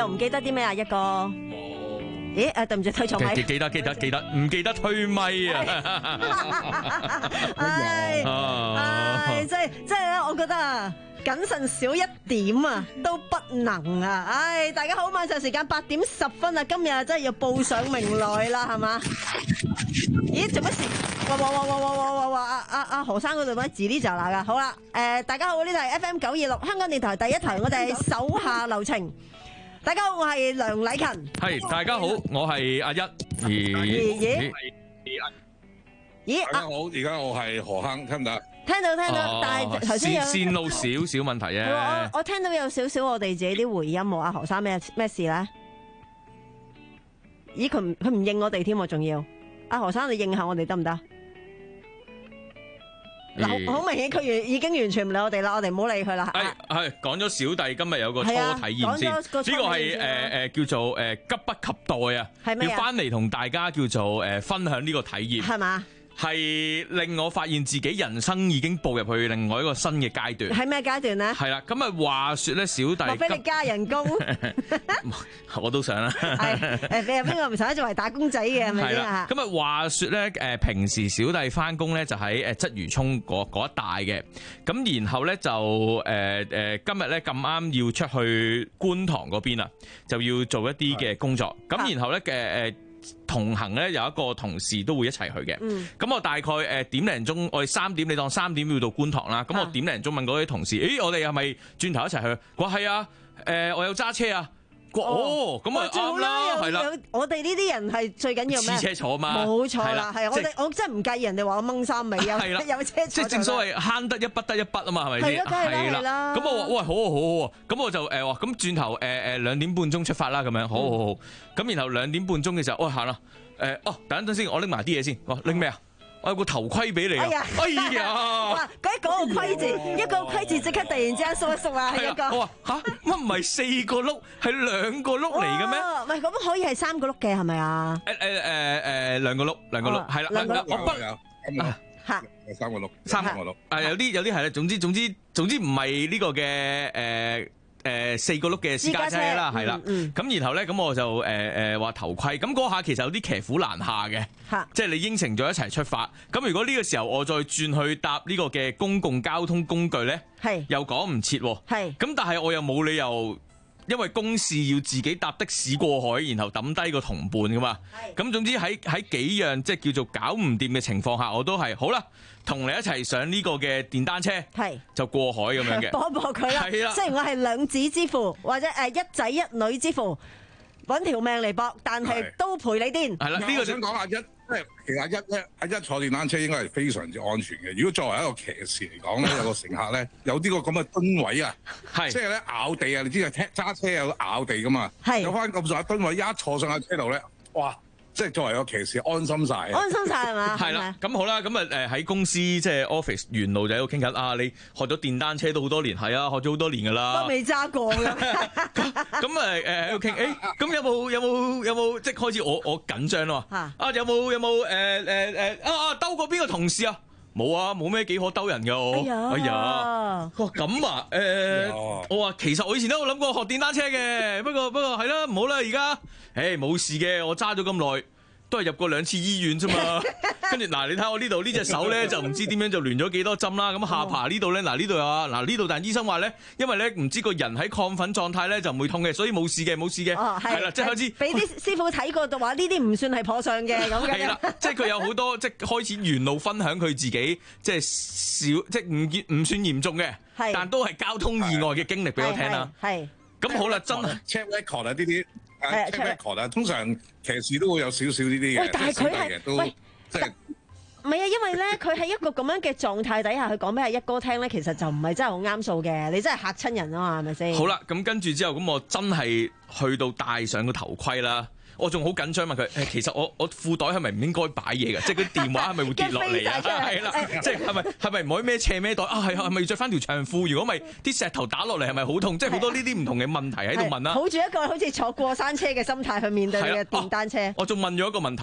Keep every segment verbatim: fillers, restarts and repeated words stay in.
又唔記得啲咩啊？一哥，咦？誒，對唔住，推錯咪。 記記得記得記得，唔記得推咪啊！ 唉唉，即係即係咧，我覺得啊，謹慎少一點啊，都不能啊！唉，大家好，晚上時間八點十分啊，今日真係要報上名來啦，係嘛？咦，做乜事？哇哇哇哇哇哇哇哇！阿阿阿何生嗰度乜字呢就嗱噶，好啦，誒，大家好，呢度係 F M 九二六香港電台第一台，我哋係手下留情。大家好，我係梁禮勤。 係，大家好，我係阿一。咦咦咦？ 大家好，而家我係何坑，聽唔得？ 聽到聽到，但係頭先有線路少少問題啫。 我我聽到有少少我哋自己啲回音喎，阿何生咩咩事咧？咦，佢唔佢唔應我哋添喎，仲要阿何生你應下我哋得唔得？嗱，好明顯佢完已經完全唔理我哋啦，我哋唔好理佢啦。 係係講咗小弟今日有個初體驗先，呢個係誒誒叫做誒急不及待啊，要翻嚟同大家叫做誒分享呢個體驗，係嘛？係令我發現自己人生已經步入去另外一個新嘅階段。係咩階段咧？係啦，咁啊話說咧，小弟莫非你加人工？我都想啦。係誒，你有邊個唔想作為打工仔嘅係咪先啊？咁啊話說咧，誒平時小弟翻工咧就喺誒鰂魚涌嗰嗰一帶嘅，咁然後咧就誒誒今日咧咁啱要出去觀塘嗰邊啊，就要做一啲嘅工作，咁然後咧嘅誒。同行咧有一個同事都會一齊去嘅，咁、嗯、我大概誒點零鐘，我哋三點，你當三點要到觀塘啦，咁我點零鐘問嗰啲同事，誒、欸、我哋係咪轉頭一齊去？佢話係啊，誒、呃、我有揸車啊。哦，咁啊啱啦，係啦，我哋呢啲人係最緊要咩？黐車坐嘛，冇錯啦，係我哋我真係唔介意人哋話我掹衫尾啊，有車坐。即係正所謂慳得一筆得一筆啊嘛，係咪先？係啦，咁我話喂，好好好好，咁我就誒話咁轉頭誒誒兩點半鐘出發啦，咁樣好好好，咁然後兩點半鐘嘅時候，喂行啦，誒哦等一陣先，我拎埋啲嘢先，我拎咩啊？我有個頭盔俾你啊！哎呀，哇！嗰一講個盔字，一個盔字即刻突然之間縮一縮啊！係一個。我話吓乜唔係四個碌，係兩個碌嚟嘅咩？唔係咁可以係三個碌嘅係咪啊？誒誒誒誒兩個碌，兩個碌係啦。兩個碌我不啊嚇三個碌，三個碌。誒有啲有啲係啦，總之總之總之唔係呢個嘅誒。誒、呃、四個轆嘅私家車啦，係啦，咁、嗯嗯、然後咧，咁我就誒誒話頭盔，咁嗰下其實有啲騎虎難下嘅，即係你應承咗一齊出發，咁如果呢個時候我再轉去搭呢個嘅公共交通工具咧，又趕唔切，咁但係我又冇理由因為公事要自己搭的士過海，然後抌低個同伴噶嘛，咁總之喺喺幾樣即係叫做搞唔掂嘅情況下，我都係好啦。同你一齊上呢個嘅電單車，係就過海咁樣嘅，搏搏佢啦。係啦，雖然我係兩子之父，或者誒一仔一女之父，揾條命嚟搏，但係都陪你癲。係啦，呢個想講阿一，即係其實阿一咧，阿一坐電單車應該係非常之安全嘅。如果作為一個騎士嚟講咧，有個乘客咧有啲個咁嘅噸位啊，係即係咧咬地啊，你知啊，揸車有咬地噶嘛，係有翻咁上下噸位，一坐上架車度咧，哇！即係作為個騎士安心晒，安心晒係嘛？係啦，咁好啦，咁啊誒喺公司即係 office 沿路就喺度傾緊啊！你學咗電單車都好多年，係啊，學咗好多年噶啦，都未揸過嘅。咁咁誒誒喺度傾，誒咁有冇有冇有冇即係開始我我緊張咯？啊有冇有冇誒誒誒啊啊兜過邊個同事啊？冇啊，冇咩幾可兜人㗎我。哎呀，哎呀，哇咁啊誒，我話其實我以前都有諗過學電單車嘅，不過不過係啦，唔好啦而家，誒冇事嘅，我揸咗咁耐。都係入過兩次醫院啫嘛，跟住嗱，你睇我呢度呢隻手咧就唔知點樣就亂咗幾多針啦。咁下巴呢度咧，嗱呢度有啊，嗱呢度但係醫生話咧，因為咧唔知個人喺亢奮狀態咧就唔會痛嘅，所以冇事嘅，冇事嘅。哦，係啦，即係開始俾啲師傅睇過就話呢啲唔算係破相嘅咁嘅。係啦，即係佢有好多即係開始沿路分享佢自己即係少即係唔唔算嚴重嘅，但都係交通意外嘅經歷俾我聽啦。係，咁好啦，真係 check record 啊呢啲。誒 check record 啊，通常騎士都會有少少呢啲嘅。喂，但係佢係喂，即係唔係啊？因為咧，佢喺一個咁樣嘅狀態底下，佢講俾阿一哥聽咧，其實就唔係真係好啱數嘅。你真係嚇親人啊嘛，係咪先？好啦，咁跟住之後，咁我真係去到戴上個頭盔啦。我仲好緊張問佢誒，其實我我褲袋係咪唔應該擺嘢嘅？即係嗰啲電話係咪會跌落嚟啊？係啦，即係係咪係咪唔可以孭斜孭袋啊？係係咪要著翻條長褲？如果咪啲石頭打落嚟係咪好痛？即係好多呢啲唔同嘅問題喺度問啦。抱住一個好似坐過山車嘅心態去面對呢個電單車。我仲問咗一個問題，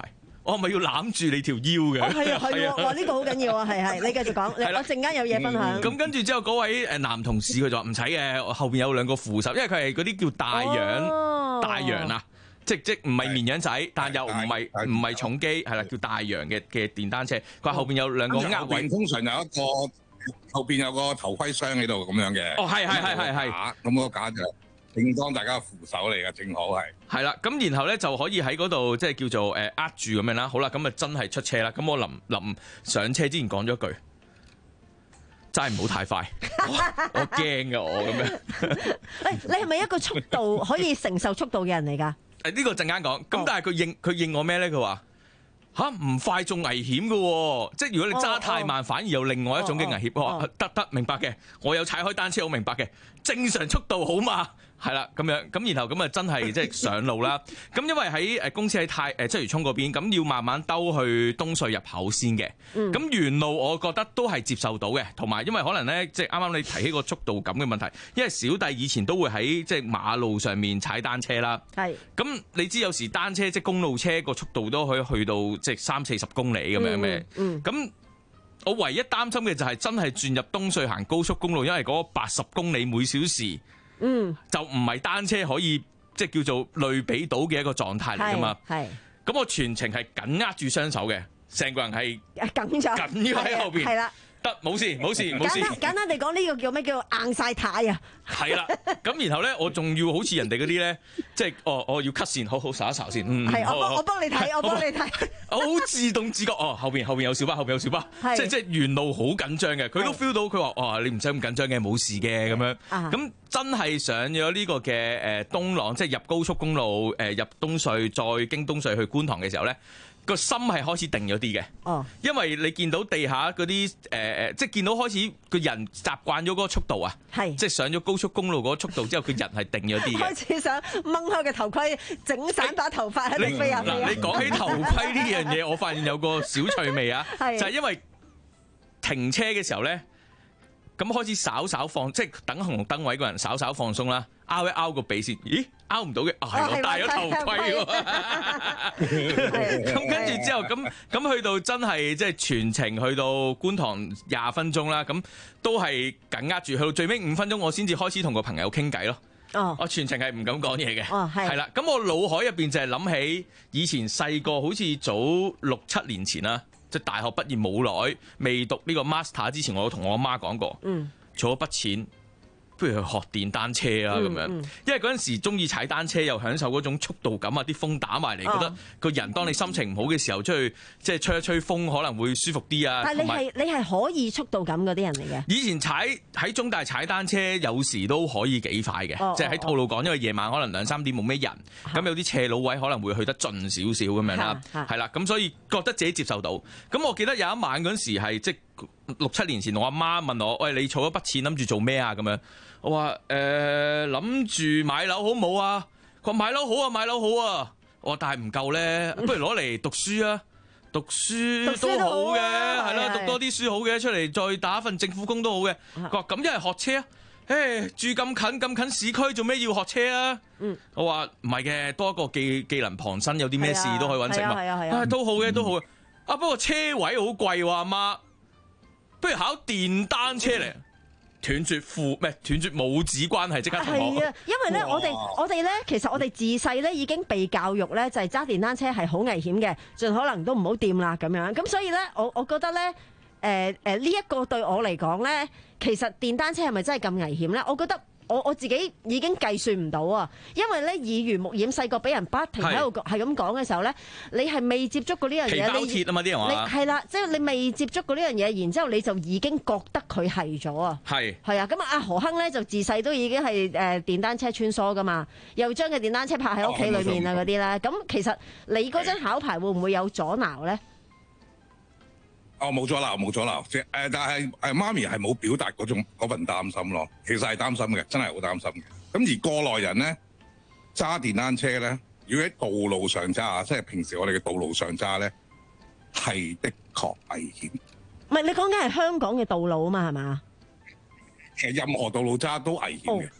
我係咪要攬住你條腰嘅？ 係啊係喎，哇呢個好緊要啊，係係，你繼續講，我陣間有嘢分享。 咁跟住之後嗰位誒男同事佢就話唔使嘅，我後邊有兩個扶手，因為佢係嗰啲叫大洋大洋啊。即即唔係綿羊仔，但又唔係唔係重機，係啦，叫大洋嘅嘅電單車。佢話後邊有兩個握位， 通常有一個後邊有個頭盔箱喺度咁樣嘅。 哦，係係係係係。 咁個架就正當大家扶手嚟嘅，正好係。係啦，咁然後咧就可以喺嗰度即係叫做誒握住咁樣啦。好啦，咁啊真係出車啦。咁我臨臨上車之前講咗句，真係唔好太快，我驚噶我咁樣。 誒，你係咪一個速度可以承受速度嘅人嚟㗎？ 誒呢個陣間講，咁但係佢應佢應我咩咧？佢話吓唔快仲危險嘅，即係如果你揸太慢，反而有另外一種嘅危險。我話得得明白嘅，我有踩開單車，我明白嘅，正常速度好嘛。係啦，咁樣咁，然後咁啊，真係即係上路啦。咁因為喺誒公司喺太誒鰂魚涌嗰邊，咁要慢慢兜去東隧入口先嘅。咁沿路我覺得都係接受到嘅，同埋因為可能咧，即係啱啱你提起個速度感嘅問題，因為小弟以前都會喺即係馬路上面踩單車啦。係。咁你知有時單車即係公路車個速度都可以去到即係三四十公里咁樣嘅。嗯。咁我唯一擔心嘅就係真係轉入東隧行高速公路，因為嗰八十公里每小時。嗯，就唔係單車可以即係叫做類比到嘅一個狀態嚟噶嘛。係，咁我全程係緊握住雙手嘅，成個人係緊咗，緊要喺後邊。係啦，得冇事冇事冇事。 簡單地講，呢個叫咩？叫硬晒軚啊！ 係啦，咁然後咧，我仲要好似人哋嗰啲咧，即係哦，我要 cut 線，好好睄一睄先。嗯， 係，我幫我幫你睇，我幫你睇。 我好自動自覺，哦，後邊後邊有小巴，後邊有小巴，即係即係沿路好緊張嘅，佢都 feel 到佢話，哦，你唔使咁緊張嘅，冇事嘅咁樣。咁真係上咗呢個嘅誒東朗，即係入高速公路誒入東隧，再經東隧去觀塘嘅時候咧，個心係開始定咗啲嘅。哦，因為你見到地下嗰啲誒誒，即係見到開始個人習慣咗嗰個速度啊，係，即係上咗高速公路嗰個速度之後，佢人係定咗啲嘅。開始想掹開個頭盔，整散把頭髮喺度飛下飛下。嗱，你講起頭盔呢樣嘢，我發現有個小趣味啊，就係因為停車嘅時候咧。咁開始稍稍放，即係等紅綠燈位個人稍稍放鬆啦，拗一拗個鼻先，咦，拗唔到嘅，啊係我戴咗頭盔喎。咁跟住之後，咁咁去到真係即係全程去到觀塘廿分鐘啦，咁都係緊握住，去到最尾五分鐘，我先至開始同個朋友傾偈咯。哦，我全程係唔敢講嘢嘅。哦，係。係啦，咁我腦海入邊就係諗起以前細個，好似早六七年前啦。即係大學畢業冇耐，未讀呢個 master 之前，我同我阿媽講過，嗯，儲咗筆錢，不如去學電單車啊咁樣。嗯嗯、因為嗰陣時中意踩單車，又享受嗰種速度感啊，啲風打埋嚟，哦、覺得個人當你心情唔好嘅時候，出去即係吹一吹風，可能會舒服啲啊。但係你係你係可以速度感嗰啲人嚟嘅。以前踩喺中大踩單車，有時都可以幾快嘅，哦、即係喺吐露港，因為夜晚可能兩三點冇咩人，咁、哦、有啲斜路位可能會去得盡少少咁樣啦，係啦，咁所以覺得自己接受到。咁我記得有一晚嗰陣時係即六七年前，我阿媽問我：喂，你儲咗筆錢諗住做咩啊？咁樣。我話誒諗住買樓好唔好啊？佢話買樓好啊，買樓好啊。我話但係唔夠咧，不如攞嚟讀書啊，讀書都好嘅，係啦，讀多啲書好嘅，出嚟再打份政府工都好嘅。佢話咁一係學車啊，誒住咁近咁近市區，做咩要學車啊？嗯，我話唔係嘅，多一個技技能傍身，有啲咩事都可以揾食嘛。係啊係啊，都好嘅都好嘅。啊不過車位好貴喎，阿媽，不如考電單車嚟。斷絕父咩？斷絕母子關係，即刻同我。係啊，因為咧，我哋我哋咧，其實我哋自細咧已經被教育咧，就係揸電單車係好危險嘅，盡可能都唔好掂啦咁樣。咁所以咧，我我覺得咧，誒誒呢一個對我嚟講咧，其實電單車係咪真係咁危險咧？我覺得。我我自己已經計算唔到啊，因為咧耳濡目染，細個俾人不停喺度係咁講嘅時候咧，你係未接觸過呢樣嘢，皮包鐵啊嘛啲人話，你係啦，即係你未接觸過呢樣嘢，然之後你就已經覺得佢係咗啊，係係啊，咁啊阿何亨咧就自細都已經係誒電單車穿梭噶嘛，又將嘅電單車泊喺屋企裏面啊嗰啲咧，咁其實你嗰陣考牌會唔會有阻撓咧？ 哦，冇阻撓，冇阻撓，即係誒，但係誒媽咪係冇表達嗰種嗰份擔心咯。其實係擔心嘅，真係好擔心嘅。咁而過來人咧揸電單車咧，如果喺道路上揸啊，即係平時我哋嘅道路上揸咧，係的確危險。 唔係你講緊係香港嘅道路啊嘛，係嘛？ 其實任何道路揸都危險嘅，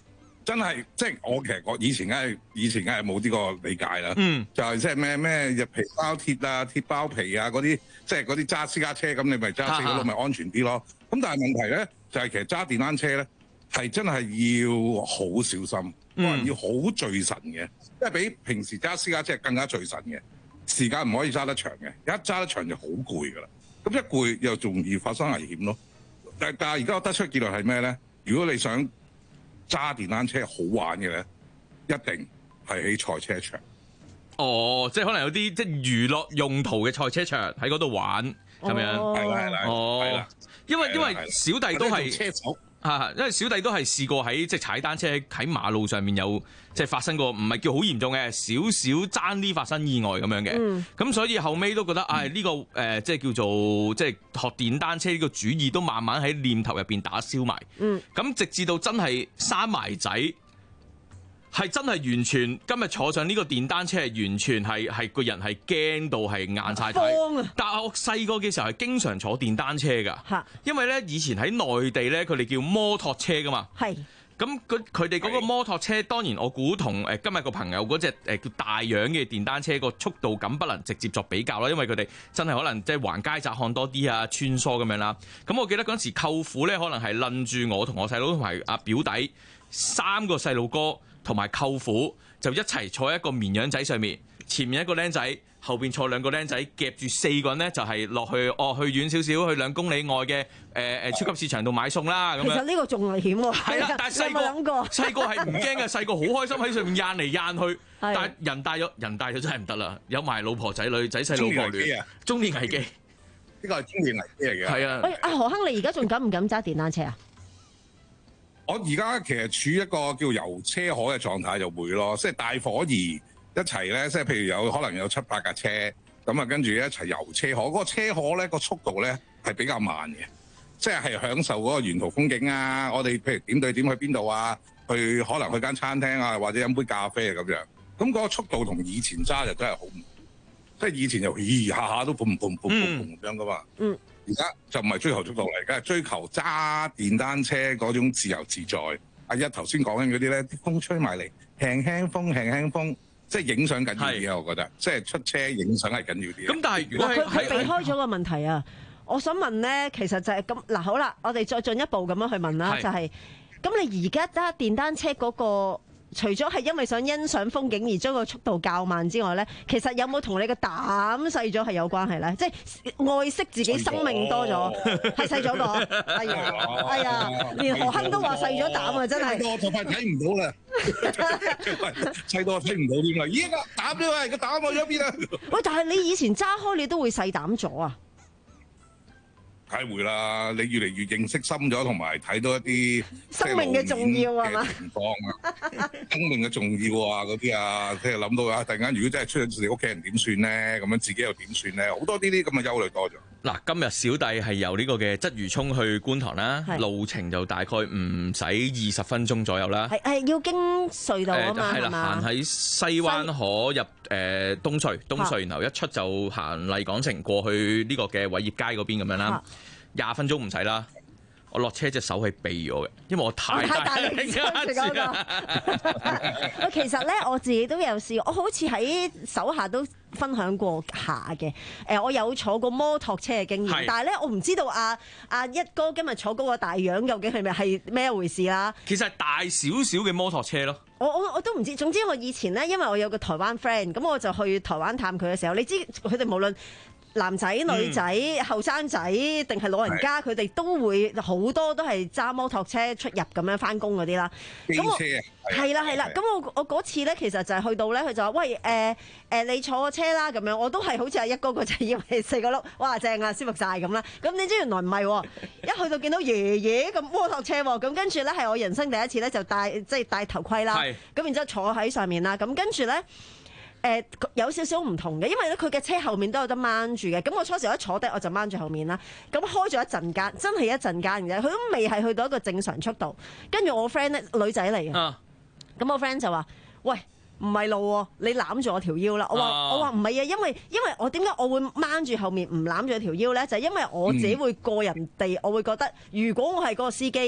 真係即係我其實我以前梗係以前梗係冇呢個理解啦。 嗯， 就係即係咩咩入皮包鐵啊、鐵包皮啊嗰啲，即係嗰啲揸私家車咁，你咪揸四個轆咪安全啲咯。咁但係問題咧就係、是、其實揸電單車咧係真係要好小心，可能要好聚神嘅，因為比平時揸私家車更加聚神嘅，時間唔可以揸得長嘅，一揸得長就好攰噶啦。咁一攰又仲易發生危險咯。但但係而家我得出結論係咩咧？如果你想揸電單車好玩嘅咧，一定係喺賽車場。 哦，即係可能有啲即係娛樂用途嘅賽車場喺嗰度玩咁樣。 係啦係啦。 哦， 係啦。 因為因為小弟都係車手。 啊，因為小弟都係試過喺即係踩單車喺馬路上面有即係發生過，唔係叫好嚴重嘅，少少爭啲發生意外咁樣嘅。咁、嗯、所以後尾都覺得，唉、哎、呢、呢個誒、呃、即係叫做即係學電單車呢個主意都慢慢喺念頭入邊打消埋。咁、嗯、直至到真係生埋仔，係真係完全今日坐上呢個電單車係完全係係個人係驚到係硬晒體。啊、但係我細個嘅時候係經常坐電單車㗎，因為咧以前喺內地咧佢哋叫摩托車㗎嘛。係。咁佢佢哋嗰個摩托車，當然我估同誒今日個朋友嗰隻誒叫大洋嘅電單車個速度感不能直接作比較啦，因為佢哋真係可能即係橫街窄巷多啲啊，穿梭咁樣啦。咁我記得嗰陣時舅父咧，可能係攆住我同我細佬同埋阿表弟三個細路哥同埋舅父就一齊坐喺一個綿羊仔上面，前面一個僆仔，後邊坐兩個僆仔，夾住四個人咧就係落去哦，去遠少少，去兩公里外嘅誒誒超級市場度買餸啦咁樣。其實呢個仲危險喎。係啦，但係細個細個係唔驚嘅，細個好開心喺上面掗嚟掗去。但係人大咗，人大咗真係唔得啦，有埋老婆仔女，仔細老婆亂。中年危機，呢個係中年危機嚟嘅。 係啊。 喂，阿何亨，你而家仲敢唔敢揸電單車啊？ 我而家其實處於一個叫遊車河嘅狀態，就會咯，即係大伙兒一齊咧，即係譬如有可能有七八架車，咁啊跟住一齊遊車河。嗰、那個車河咧個速度咧係比較慢嘅，即係係享受嗰個沿途風景啊。我哋譬如點對點去邊度啊？去可能去間餐廳啊，或者飲杯咖啡啊咁樣。咁、那、嗰個速度同以前揸就真係好唔同，即係以前就咦下下都砰砰砰砰砰咁樣噶嘛。嗯。而家就唔係追求速度嚟，而家係追求揸電單車嗰種自由自在。阿一頭先講緊嗰啲咧，啲風吹埋嚟，輕輕風，輕輕風，即係影相緊要啲啊！我覺得，即係出車影相係緊要啲。 咁但係如果佢佢避開咗個問題啊，我想問咧，其實就係咁嗱，好啦，我哋再進一步咁樣去問啦，就係、是、咁你而家揸電單車嗰、那個。除咗係因為想欣賞風景而將個速度較慢之外咧，其實有冇同你個膽細咗係有關係咧？即係愛惜自己生命多咗，係細咗個。哎呀，哎呀，連何亨都話細咗膽啊！真係。 我就快睇唔到啦，細到我睇唔到添啦。咦，個膽咧，喂，個膽去咗邊啊？ 喂，但係你以前揸開你都會細膽咗啊？ 梗係會啦，你越嚟越認識深咗，同埋睇到一啲生命嘅重要係嘛情況啊，生命嘅重要啊嗰啲啊，即係諗到啊，突然間如果真係出咗自己屋企人點算咧？咁樣自己又點算咧？好多呢啲咁嘅憂慮多咗。 嗱，今日小弟係由呢個嘅鰂魚涌去觀塘啦，路程就大概唔使二十分鐘左右啦。係係要經隧道啊嘛，係嘛？行喺西灣河入誒東隧，東隧然後一出就行麗港城過去呢個嘅偉業街嗰邊咁樣啦。廿分鐘唔使啦，我落車隻手係避咗嘅，因為我太大力揸住啦。 喂，其實咧我自己都有試過，我好似喺手下都分享過下嘅。誒，我有坐過摩托車嘅經驗，但係咧我唔知道阿阿一哥今日坐嗰個大洋究竟係咪係咩一回事啦？ 其實係大少少嘅摩托車咯。 我我我都唔知，總之我以前咧，因為我有個台灣 friend，咁我就去台灣探佢嘅時候，你知佢哋無論男仔、女仔、後生仔定係老人家，佢哋都會好多都係揸摩托車出入咁樣翻工嗰啲啦。咁我係啦係啦，咁我我嗰次咧，其實就係去到咧，佢就話：喂誒誒、呃呃，你坐個車啦咁樣。我都係好似阿一哥個仔，以為四個轆，哇正啊，舒服晒咁啦。咁你知原來唔係喎，一去到見到爺爺咁摩托車喎，咁跟住咧係我人生第一次咧就戴即係戴頭盔啦。咁然之後坐喺上面啦，咁跟住咧。誒、呃、有少少唔同嘅，因為咧佢嘅車後面都有得掹住嘅。咁我初時一坐低我就掹住後面啦。咁開咗一陣間，真係一陣間嘅，佢都未係去到一個正常速度。跟住我 friend 咧女仔嚟嘅，咁、啊、我 friend 就話：喂，唔係路喎，你攬住我條腰啦。我話、啊、我話唔係啊，因為因為我點解我會掹住後面唔攬住條腰咧？就係、是、因為我自己會個人地，我會覺得如果我係嗰個司機。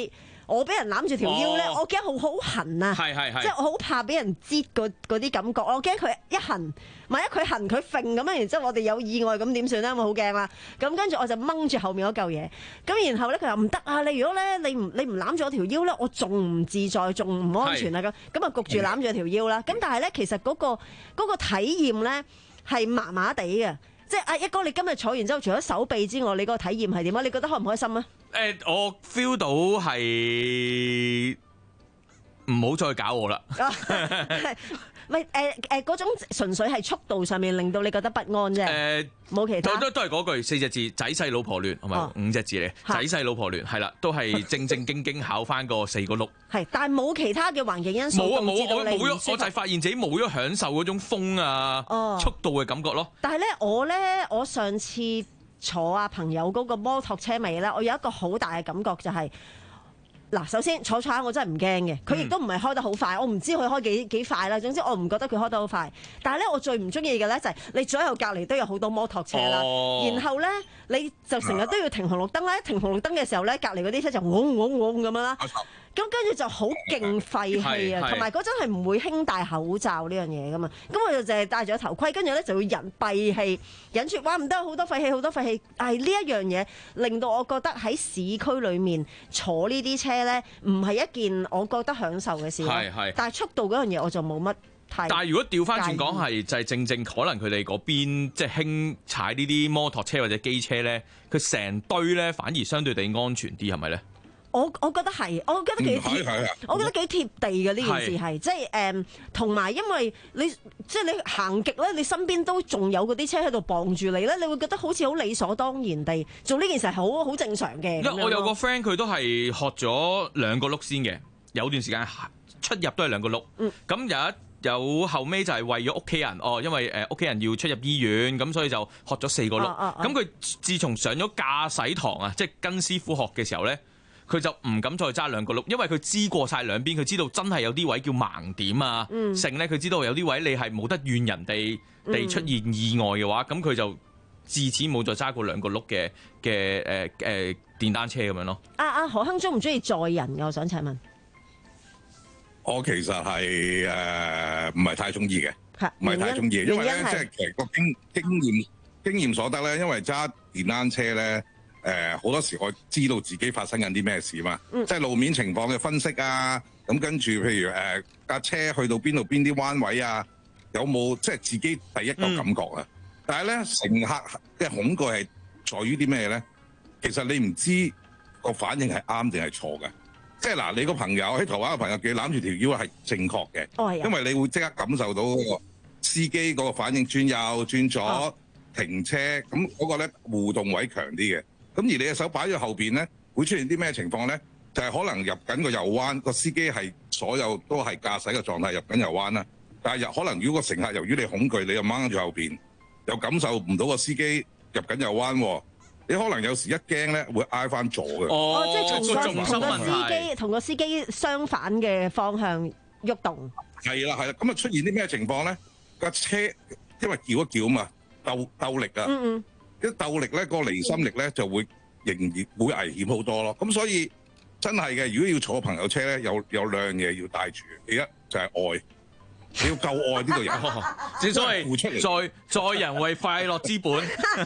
我俾人攬住條腰咧， 哦、 我驚好好痕啊！ 係係係， 即係我好怕俾人擠嗰啲感覺，我驚佢一痕，萬一佢痕佢揈咁樣，然之後我哋有意外咁點算咧？我好驚啦！咁跟住我就掹住後面嗰嚿嘢，咁然後咧佢又唔得啊！你如果咧你唔你唔攬住我條腰咧，我仲唔自在，仲唔安全啊！咁咁啊焗住攬住條腰啦。咁但係咧其實嗰、嗰個嗰、嗰個體驗咧係麻麻地嘅。即係阿一哥，你今日坐完之後，除咗手臂之外，你個體驗係點啊？你覺得開唔開心啊？ 誒、呃，我 feel 到係唔好再搞我啦。 唔係誒誒嗰種純粹係速度上面令到你覺得不安啫。誒冇、呃、其他。都都係嗰句四隻字：仔細老婆亂，係咪、哦、五隻字嚟？仔細老婆亂係啦，都係正正經經考翻個四個碌。係，但係冇其他嘅環境因素導致到你唔舒服。冇啊冇，我冇咗，我就係發現自己冇咗享受嗰種風啊、哦、速度嘅感覺咯。但係咧，我咧，我上次坐啊朋友嗰個摩托車尾咧，我有一個好大嘅感覺就係、是。嗱，首先坐坐下我真係唔驚嘅，佢亦都唔係開得好快，我唔知佢開幾幾快啦。總之我唔覺得佢開得好快。但係咧，我最唔中意嘅咧就係你左右隔離都有好多摩托車啦，哦、然後咧你就成日都要停紅綠燈啦。停紅綠燈嘅時候咧，隔離嗰啲車就嗡嗡嗡咁樣啦。咁跟住就好勁廢氣啊，同埋嗰陣係唔會興戴口罩呢樣嘢噶嘛。咁我就淨係戴咗頭盔，跟住咧就會忍閉氣，忍住哇唔得，好多廢氣，好多廢氣。但係呢一樣嘢令到我覺得喺市區裏面坐呢啲車咧，唔係一件我覺得享受嘅事。係係。但係速度嗰樣嘢我就冇乜太。但係如果調翻轉講係就係正正可能佢哋嗰邊即係興踩呢啲摩托車或者機車咧，佢成堆咧反而相對地安全啲，係咪咧？我我覺得係，我覺得幾貼，嗯、我覺得幾貼地嘅呢件事係，即係誒，同、嗯、埋因為你即係你行極咧，你身邊都仲有嗰啲車喺度傍住你咧，你會覺得好似好理所當然地做呢件事係好好正常嘅。因為我有個 friend 佢都係學咗兩個轆先嘅，有段時間出入都係兩個轆。咁、嗯、有一有後尾就係為咗屋企人，哦，因為誒屋企人要出入醫院，咁所以就學咗四個轆。咁、啊、佢、啊、自從上咗駕駛堂啊，即係跟師傅學嘅時候咧。佢就唔敢再揸兩個轆，因為佢知過晒兩邊，佢知道真係有啲位叫盲點啊，剩咧佢知道有啲位你係冇得怨人哋地出現意外嘅話，咁、嗯、佢就自此冇再揸過兩個轆嘅嘅誒誒電單車咁樣咯。阿、啊、阿何亨中唔中意載人㗎？我想請問。我其實係誒唔係太中意嘅，唔係太中意，因為咧即係其實個經經驗經驗所得咧，因為揸電單車咧。誒、呃、好多時我知道自己發生緊啲咩事嘛，嗯、即係路面情況嘅分析啊，咁跟住譬如誒架、呃、車去到邊度邊啲彎位啊，有冇即係自己第一個感覺啊？嗯、但係咧乘客嘅恐懼係在於啲咩咧？其實你唔知個反應係啱定係錯嘅，即係嗱，你個朋友喺台灣嘅朋友叫攬住條腰係正確嘅，哦、因為你會即刻感受到嗰個司機嗰個反應，轉右轉左、哦、停車，咁嗰個咧互動位強啲嘅。咁而你嘅手擺喺後邊咧，會出現啲咩情況咧？就係、是、可能入緊個右彎，個司機係所有都係駕駛嘅狀態入緊右彎啦。但係可能如果個乘客由於你恐懼，你又掹住後邊，又感受唔到個司機入緊右彎，你可能有時一驚咧會挨翻左嘅。哦，即係同個同個司機同個司機相反嘅方向喐動。係啦係啦，咁啊出現啲咩情況咧？架車因為叫一叫啊嘛，鬥鬥力啊。嗯嗯。一鬥力咧，個離心力咧就會仍然會危險好多咯。咁所以真係嘅，如果要坐朋友車咧，有有兩樣嘢要帶住。第一就係愛，你要夠愛呢個人。正所謂付出嚟，在在人為快樂之本。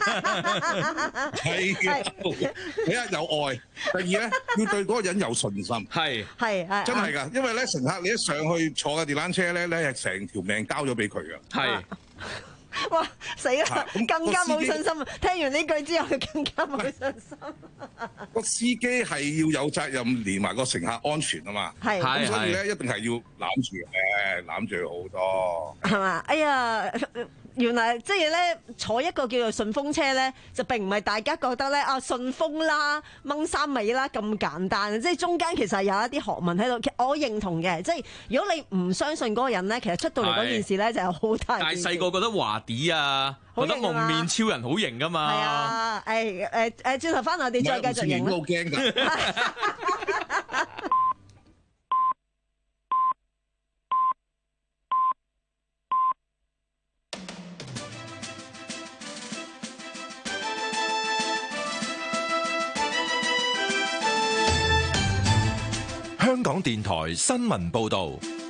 係嘅。第一有愛，第二咧要對嗰個人有信心。係係係。真係㗎，因為咧乘客你一上去坐嘅電單車咧，咧係成條命交咗俾佢㗎。係。哇！死啦，更加冇信心啊！聽完呢句之後，佢更加冇信心。個司機係要有責任，連埋個乘客安全啊嘛。係，咁所以咧一定係要攬住嘅，攬住好多。係嘛？哎呀！原來即係咧坐一個叫做順風車咧，就並唔係大家覺得咧啊順風啦、掹衫尾啦咁簡單，即係中間其實有一啲學問喺度。我認同嘅，即係如果你唔相信嗰個人咧，其實出到嚟嗰件事咧就有好大。但係細個覺得華啲啊，覺得蒙面超人好型噶嘛。係啊，誒誒誒，轉頭翻嚟我哋再繼續影。好驚㗎。 香港電台新聞報道。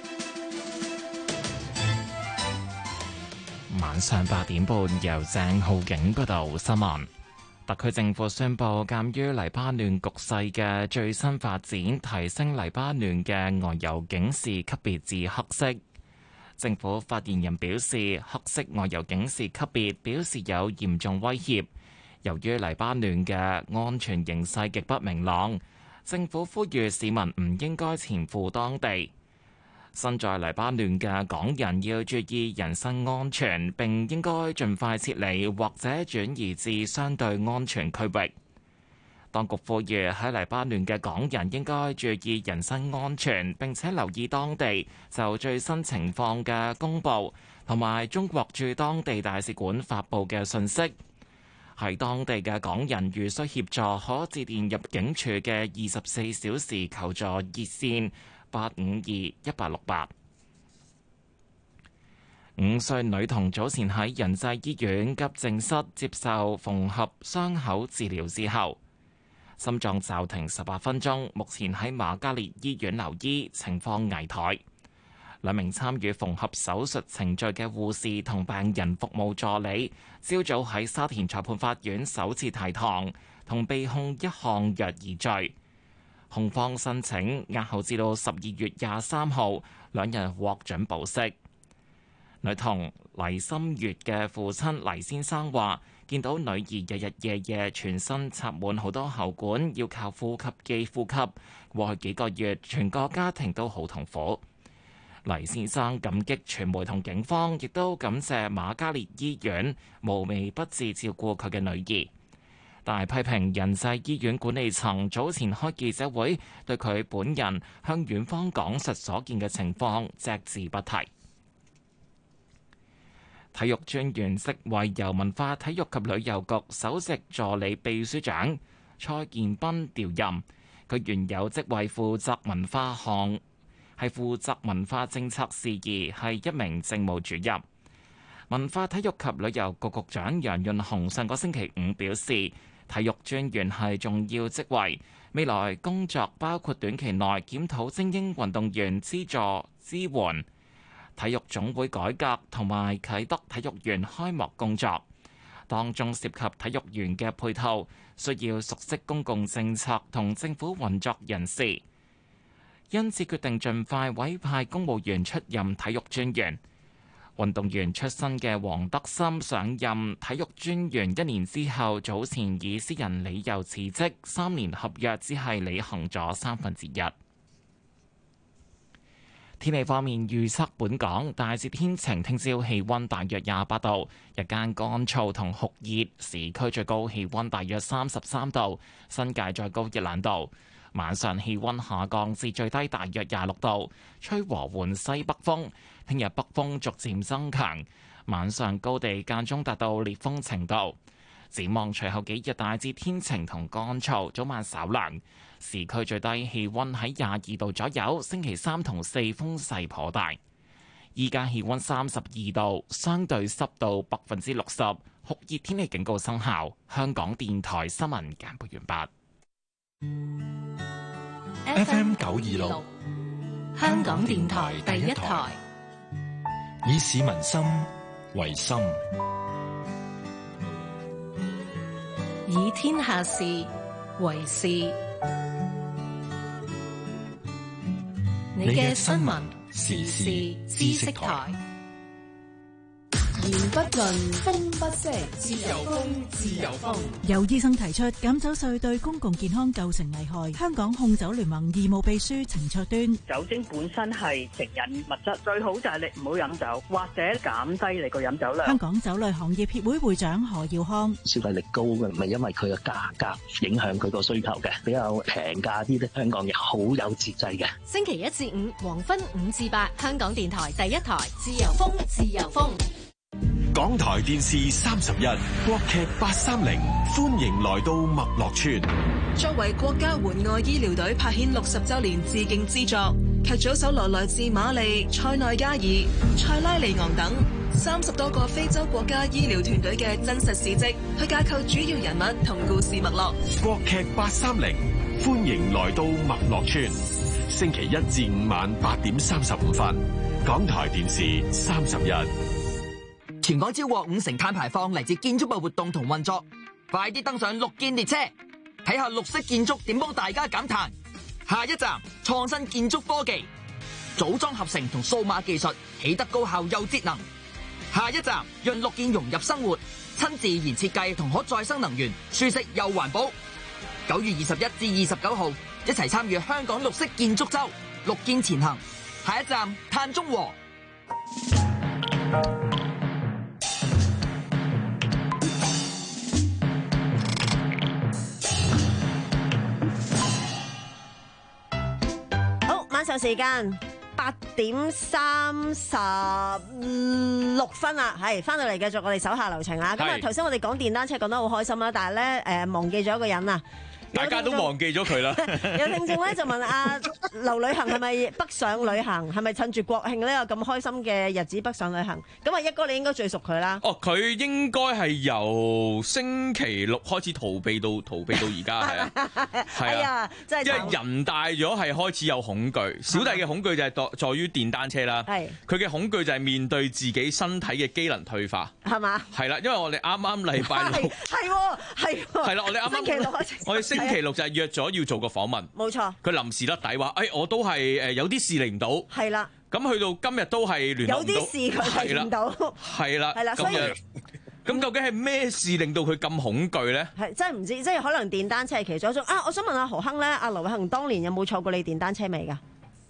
晚上八點半，由鄭浩景報道新聞。特區政府宣布，鑑於黎巴嫩局勢嘅最新發展，提升黎巴嫩嘅外遊警示級別至黑色。政府發言人表示，黑色外遊警示級別表示有嚴重威脅。由於黎巴嫩嘅安全形勢極不明朗，政府呼籲市民唔應該前赴當地。身在黎巴嫩嘅港人要注意人身安全，並應該盡快撤離或者轉移至相對安全區域。當局呼籲喺黎巴嫩嘅港人應該注意人身安全，並且留意當地就最新情況嘅公佈，同埋中國駐當地大使館發布嘅信息。喺當地嘅港人如需協助，可致電入境處嘅二十四小時求助熱線八五二一八六八。五歲女童早前喺仁濟醫院急症室接受縫合傷口治療之後，心臟驟停十八分鐘，目前喺瑪嘉烈醫院留醫，情況危殆。兩名參與縫合手術程序嘅護士同病人服務助理，朝早喺沙田裁判法院首次提堂，同被控一項虐兒罪。控方申請押後至到十二月廿三號，兩人獲准保釋。女童黎心月嘅父親黎先生話，見到女兒日日夜夜全身插滿好多喉管，要靠呼吸機呼吸，過去幾個月全個家庭都好痛苦。黎先生感激傳媒同警方，亦都感謝瑪嘉烈醫院無微不至照顧佢嘅女兒，但係批評仁濟醫院管理層早前開記者會，對佢本人向院方講述所見嘅情況隻字不提。體育專員職位由文化體育及旅遊局首席助理秘書長蔡建斌調任，佢原有職位負責文化項，係負責文化政策事宜，係一名政務主任。文化體育及旅遊局局長楊潤雄上個星期五表示，體育專員係重要職位，未來工作包括短期內檢討精英運動員資助支援、體育總會改革同埋啟德體育園開幕工作，當中涉及體育園嘅配套，需要熟悉公共政策同政府運作人士，因此決定盡快委派公務員出任體育專員。運動員出身嘅黃德森上任體育專員一年之後，早前以私人理由辭職，三年合約只係履行咗三分之一。天氣方面預測，本港大致天晴，聽朝氣溫大約廿八度，日間乾燥同酷熱，市區最高氣溫大約三十三度，新界再高一兩度。晚上氣溫下降至最低大約廿六度，吹和緩西北風。聽日北風逐漸增強，晚上高地間中達到烈風程度。展望隨後幾日大致天晴同乾燥，早晚稍涼。市區最低氣溫喺廿二度左右，星期三同四風勢頗大。依家氣溫三十二度，相對濕度百分之六十，酷熱天氣警告生效。香港電台新聞簡報完畢。 F M 九二六， 香港電台第一台， 以市民心為心， 以天下事為事。你嘅新聞時事知識台。 言不盡，風不息，自由風，自由風。 有醫生提出減酒稅對公共健康構成危害。香港控酒聯盟義務秘書程卓端： 酒精本身係成癮物質，最好就係你唔好飲酒，或者減低你個飲酒量。 香港酒類行業協會會長何耀康： 消費力高嘅，咪因為佢嘅價格影響佢個需求嘅，比較平價啲咧，香港亦好有節制嘅。 星期一至五黃昏五至八，香港電台第一台，自由風，自由風。 港台電視三十一，國劇八三零，歡迎來到麥樂村。 作為國家援外醫療隊拍獻六十周年致敬之作，劇組搜羅來自馬利、塞內加爾、塞拉利昂等三十多個非洲國家醫療團隊嘅真實事蹟，去架構主要人物同故事脈絡。 國劇八三零，歡迎來到麥樂村。 星期一至五晚八點三十五分，港台電視三十一。 全港超過五成碳排放嚟自建築物活動同運作，快啲登上綠建列車，睇下綠色建築點幫大家減碳。下一站創新建築科技，組裝合成同數碼技術，起得高效又節能。下一站讓綠建融入生活，親自然設計同可再生能源，舒適又環保。九月二十一至二十九號，一齊參與香港綠色建築周，綠建前行。下一站碳中和。 晚上時間八點三十六分啦，係翻到嚟繼續我哋手下留情啊！咁啊，頭先我哋講電單車講得好開心啦，但係咧誒忘記咗一個人啊！ 大家都忘記咗佢啦。 有聽眾咧就問阿劉旅行係咪北上旅行？係咪趁住國慶呢個咁開心嘅日子北上旅行？咁啊，一哥你應該最熟佢啦。 哦，佢應該係由星期六開始逃避到逃避到而家係啊，係啊， 真係因為人大咗係開始有恐懼。小弟嘅恐懼就係在在於電單車啦。係佢嘅恐懼就係面對自己身體嘅機能退化。係嘛？係啦，因為我哋啱啱禮拜六係係係係啦，我哋啱啱星期六我哋星期六就係約咗要做個訪問。冇錯。佢臨時甩底話，誒我都係誒有啲事嚟唔到。係啦。咁去到今日都係聯絡唔到。有啲事佢嚟唔到。係啦。係啦。所以咁究竟係咩事令到佢咁恐懼咧？係真係唔知，即係可能電單車係其中一種啊！我想問下何亨咧，阿劉偉恒當年有冇坐過你電單車未㗎？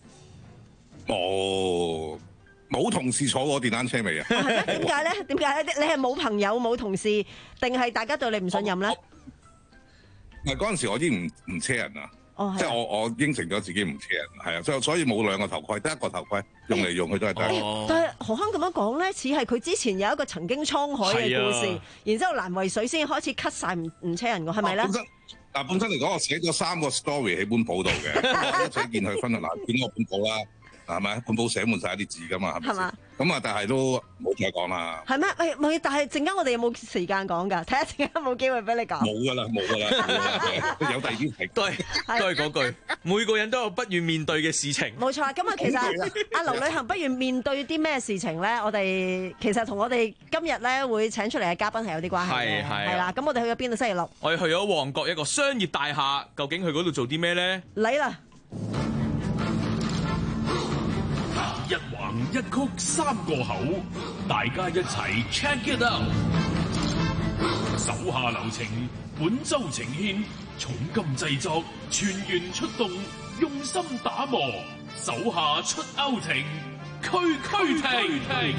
冇。冇同事坐過電單車未啊？ 點解咧？點解咧？你係冇朋友冇同事，定係大家對你唔信任咧？ 唔係嗰陣時我已經唔唔車人啦， 哦、 即係我我應承咗自己唔車人，係啊，所以所以冇兩個頭盔，得一個頭盔，用嚟用去都係得。 哦、但係何亨咁樣講咧，似係佢之前有一個曾經滄海嘅故事，啊、然之後難為水先開始 cut 晒唔唔車人㗎，係咪咧？ 本身嗱本身嚟講，我寫咗三個 story 喺本簿度嘅，我一齊見佢分享嗱，見我本簿啦。係咪？本簿寫滿晒啲字㗎嘛？係咪？係嘛？咁啊，但係都冇再講啦。係咩？誒，唔係，但係陣間我哋有冇時間講㗎？睇下陣間冇機會俾你講。冇㗎啦，冇㗎啦，有第二啲題。都係都係嗰句，每個人都有不願面對嘅事情。冇錯。咁啊，其實阿劉旅行不願面對啲咩事情咧？我哋其實同我哋今日咧會請出嚟嘅嘉賓係有啲關係嘅。係係。係啦，咁我哋去咗邊度？星期六。我哋去咗旺角一個商業大廈，究竟去嗰度做啲咩咧？嚟啦！ 一橫一曲三個口，大家一齊 check it out。手下留情，本周呈獻重金製作，全員出動，用心打磨，手下出歐情，區區停。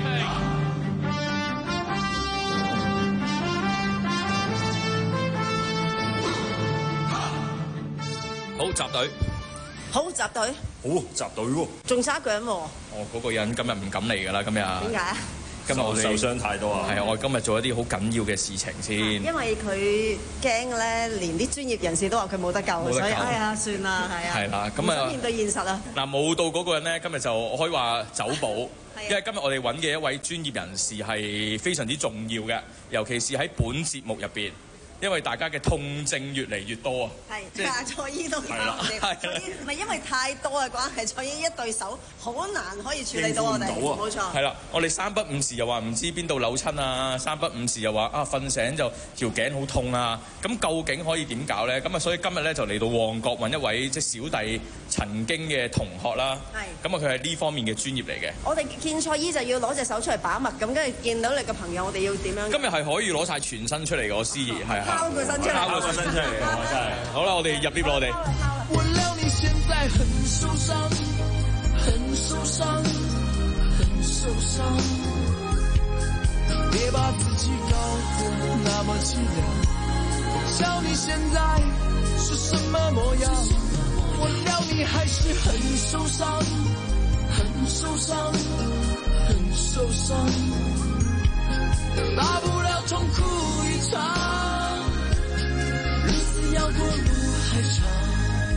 好，集隊。 好集隊， 好集隊喎，仲差一個人喎。哦，嗰個人今日唔敢嚟㗎啦，今日。點解啊？今日我哋受傷太多啊。係啊，我今日做一啲好緊要嘅事情先。因為佢驚咧，連啲專業人士都話佢冇得救，所以哎呀，算啦，係啊。係啦，咁啊，面對現實啊。嗱，冇到嗰個人咧，今日就我可以話走寶，因為今日我哋揾嘅一位專業人士係非常之重要嘅，尤其是喺本節目入邊。因為大家嘅痛症越嚟越多啊，係即係蔡醫都係啦，蔡醫唔係因為太多嘅關係，蔡醫一對手好難可以處理到我哋，冇錯。係啦，我哋三不五時又話唔知邊度扭親啊，三不五時又話啊瞓醒就條頸好痛啊，咁究竟可以點搞咧？咁啊，所以今日咧就嚟到旺角揾一位即係小弟曾經嘅同學啦，係咁啊，佢係呢方面嘅專業嚟嘅。我哋見蔡醫就要攞隻手出嚟把脈，咁跟住見到你嘅朋友，我哋要點樣？今日係可以攞晒全身出嚟嘅，我思怡係。拋個身出嚟，拋個身出嚟，真係好啦！我哋入 lift 我哋。我料你現在很受傷，很受傷，很受傷。別把自己搞得那麼凄涼，想你現在是什麼模樣？我料你還是很受傷，很受傷，很受傷。大不了痛哭一場。好啦，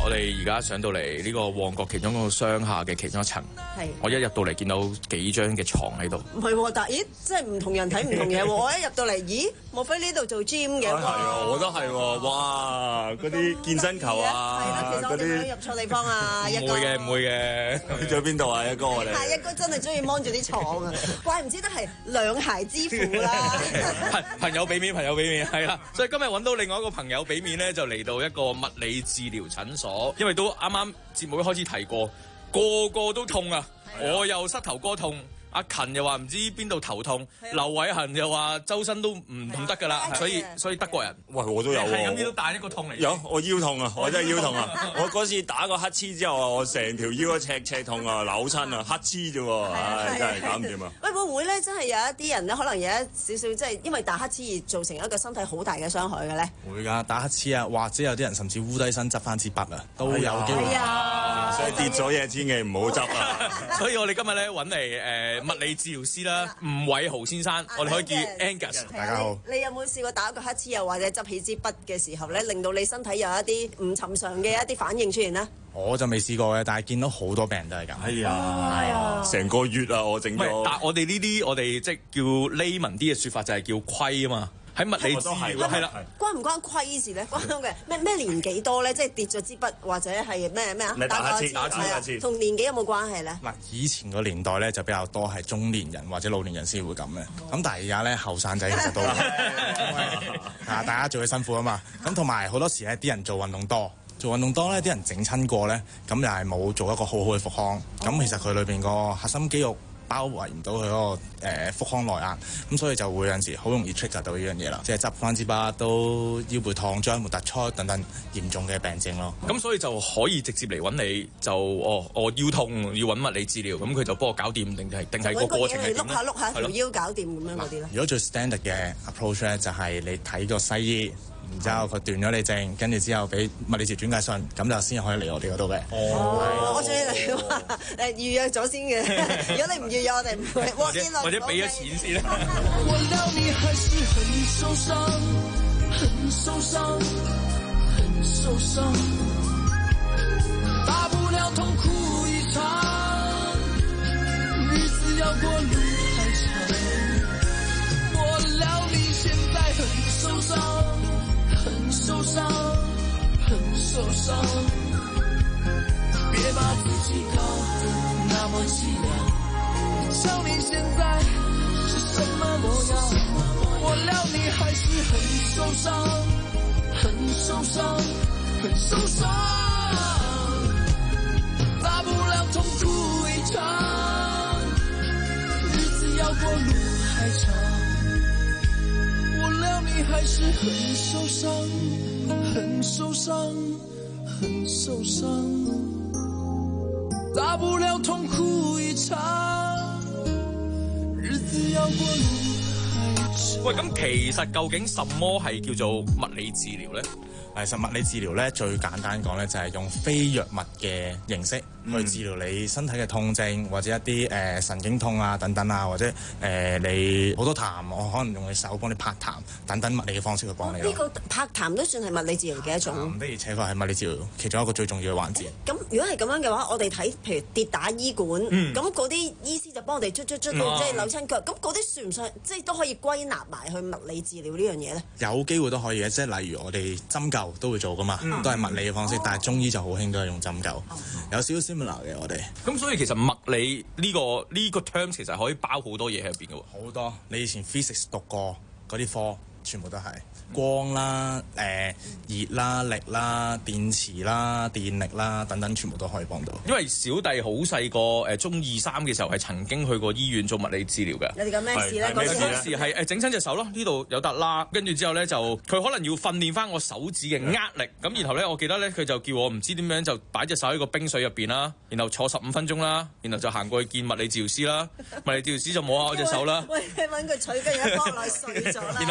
我哋而家上到嚟呢個旺角其中一個商廈嘅其中一層， 係我一入到嚟見到幾張嘅床喺度。 唔係喎，但咦，即係唔同人睇唔同嘢喎。我一入到嚟，咦，莫非呢度做 gym 嘅？ 係啊，我都係喎。哇，嗰啲健身球啊， 係啦，其實我哋冇入錯地方啊，一哥。 唔會嘅，唔會嘅。 去咗邊度啊，一哥我哋？ 係一哥真係中意掹住啲床啊，怪唔知得係兩孩之父啦。 朋友俾面，朋友俾面，係啦。所以今日揾到另外一個朋友俾面咧，就嚟到一個物理治療診所，因為都啱啱節目一開始提過，個個都痛啊！我又膝頭哥痛，阿勤又話唔知邊度頭痛，劉偉恒又話周身都唔痛得㗎啦，所以所以德國人， 喂，我都有喎， 係咁都帶一個痛嚟。 有，我腰痛啊，我真係腰痛啊！我嗰次打個乞嗤之後啊，我成條腰都赤赤痛啊，扭親啊，乞嗤啫喎，唉，真係搞唔掂啊！ 喂，會唔會咧？真係有一啲人咧，可能有一少少即係因為打乞嗤而造成一個身體好大嘅傷害嘅咧？ 會㗎，打乞嗤啊，或者有啲人甚至烏低身執翻支筆啊，都有機會。 所以跌咗嘢千祈唔好執啊！ 所以我哋今日咧揾嚟誒物理治療師啦，吳偉豪先生，我哋可以叫 Angus。 大家好。 你有冇試過打個乞嗤又或者執起支筆嘅時候咧，令到你身體有一啲唔尋常嘅一啲反應出現呢？ 我就未試過嘅，但係見到好多病人都係咁。 哎呀，成個月啊，我整咗。 但係我哋呢啲我哋即係叫 layman 啲嘅説法就係叫虧啊嘛。喺物理治療係啦， 關唔關虧事咧？關嘅咩咩年紀多咧？即係跌咗支筆或者係咩咩啊？ 打乞嗤，打乞嗤， 同年紀有冇關係咧？ 嗱，以前個年代咧就比較多係中年人或者老年人先會咁嘅，咁但係而家咧後生仔其實都啊，大家做嘢辛苦啊嘛，咁同埋好多時咧啲人做運動多，做運動多咧啲人整親過咧，咁又係冇做一個好好嘅復康，咁其實佢裏邊個核心肌肉包圍唔到佢嗰個誒腹腔內壓，咁所以就會有陣時好容易 trigger 到呢樣嘢啦，即係執翻支筆都腰背燙、將會突出等等嚴重嘅病症咯。 咁所以就可以直接嚟揾你，就哦我腰痛要揾物理治療，咁佢就幫我搞掂，定係定係個過程係點咧？ 碌下碌下條腰搞掂咁樣嗰啲咧。 如果最 standard 嘅 approach 咧，就係你睇個西醫。然之後佢斷咗你症，跟住之後俾物理治療轉介信，咁就先可以嚟我哋嗰度嘅。 哦，我仲要嚟話誒預約咗先嘅，如果你唔預約，我哋唔會。 或者或者俾咗錢先啦。 我料你還是很受傷，很受傷，很受傷，大不了痛哭一場，日子要過路還長。我料你現在很受傷。很受傷，很受傷，別把自己搞得那麼淒涼。想你現在是什麼模樣？我料你還是很受傷，很受傷，很受傷，大不了痛哭一場，日子要過路還長。你還是很受傷，很受傷，很受傷，大不了痛哭一場，日子要過路還長。 喂，咁其實究竟什麼係叫做物理治療咧？ 其實物理治療咧最簡單講咧就係用非藥物嘅形式去治療你身體嘅痛症，或者一啲誒、呃、神經痛啊等等啊，或者誒、呃、你好多痰，我可能用你手幫你拍痰等等物理嘅方式去幫你咯。呢、 哦這個拍痰都算係物理治療嘅一種。 的而且確係物理治療其中一個最重要嘅環節。 咁如果係咁樣嘅話，我哋睇譬如跌打醫館，咁嗰啲醫師就幫我哋捽捽捽到即係扭親腳，咁嗰啲算唔算即係都可以歸納埋去物理治療呢樣嘢咧？ 有機會都可以嘅，即係例如我哋針灸都會做噶嘛，嗯、都係物理嘅方式，哦、但係中醫就好興都係用針灸，哦、有少少 similar 嘅我哋。 咁所以其實物理呢、這個呢、這個 term 其實可以包好多嘢喺入邊嘅喎。 好多，你以前 physics 讀過嗰啲科，全部都係光啦、誒、呃、熱啦、力啦、電磁啦、電力啦等等，全部都可以幫到。 因為小弟好細個誒，中二三嘅時候係曾經去過醫院做物理治療嘅。 你哋講咩事咧？嗰時係誒整親隻手咯，呢度有笪啦，跟住之後咧就佢可能要訓練翻我手指嘅壓力，咁、嗯、然後咧我記得咧佢就叫我唔知點樣就擺隻手喺個冰水入邊啦，然後坐十五分鐘啦，然後就行過去見物理治療師啦，物理治療師就摸下我隻手啦。 喂，你揾佢取嘅嘢幫我碎咗啦。 然後又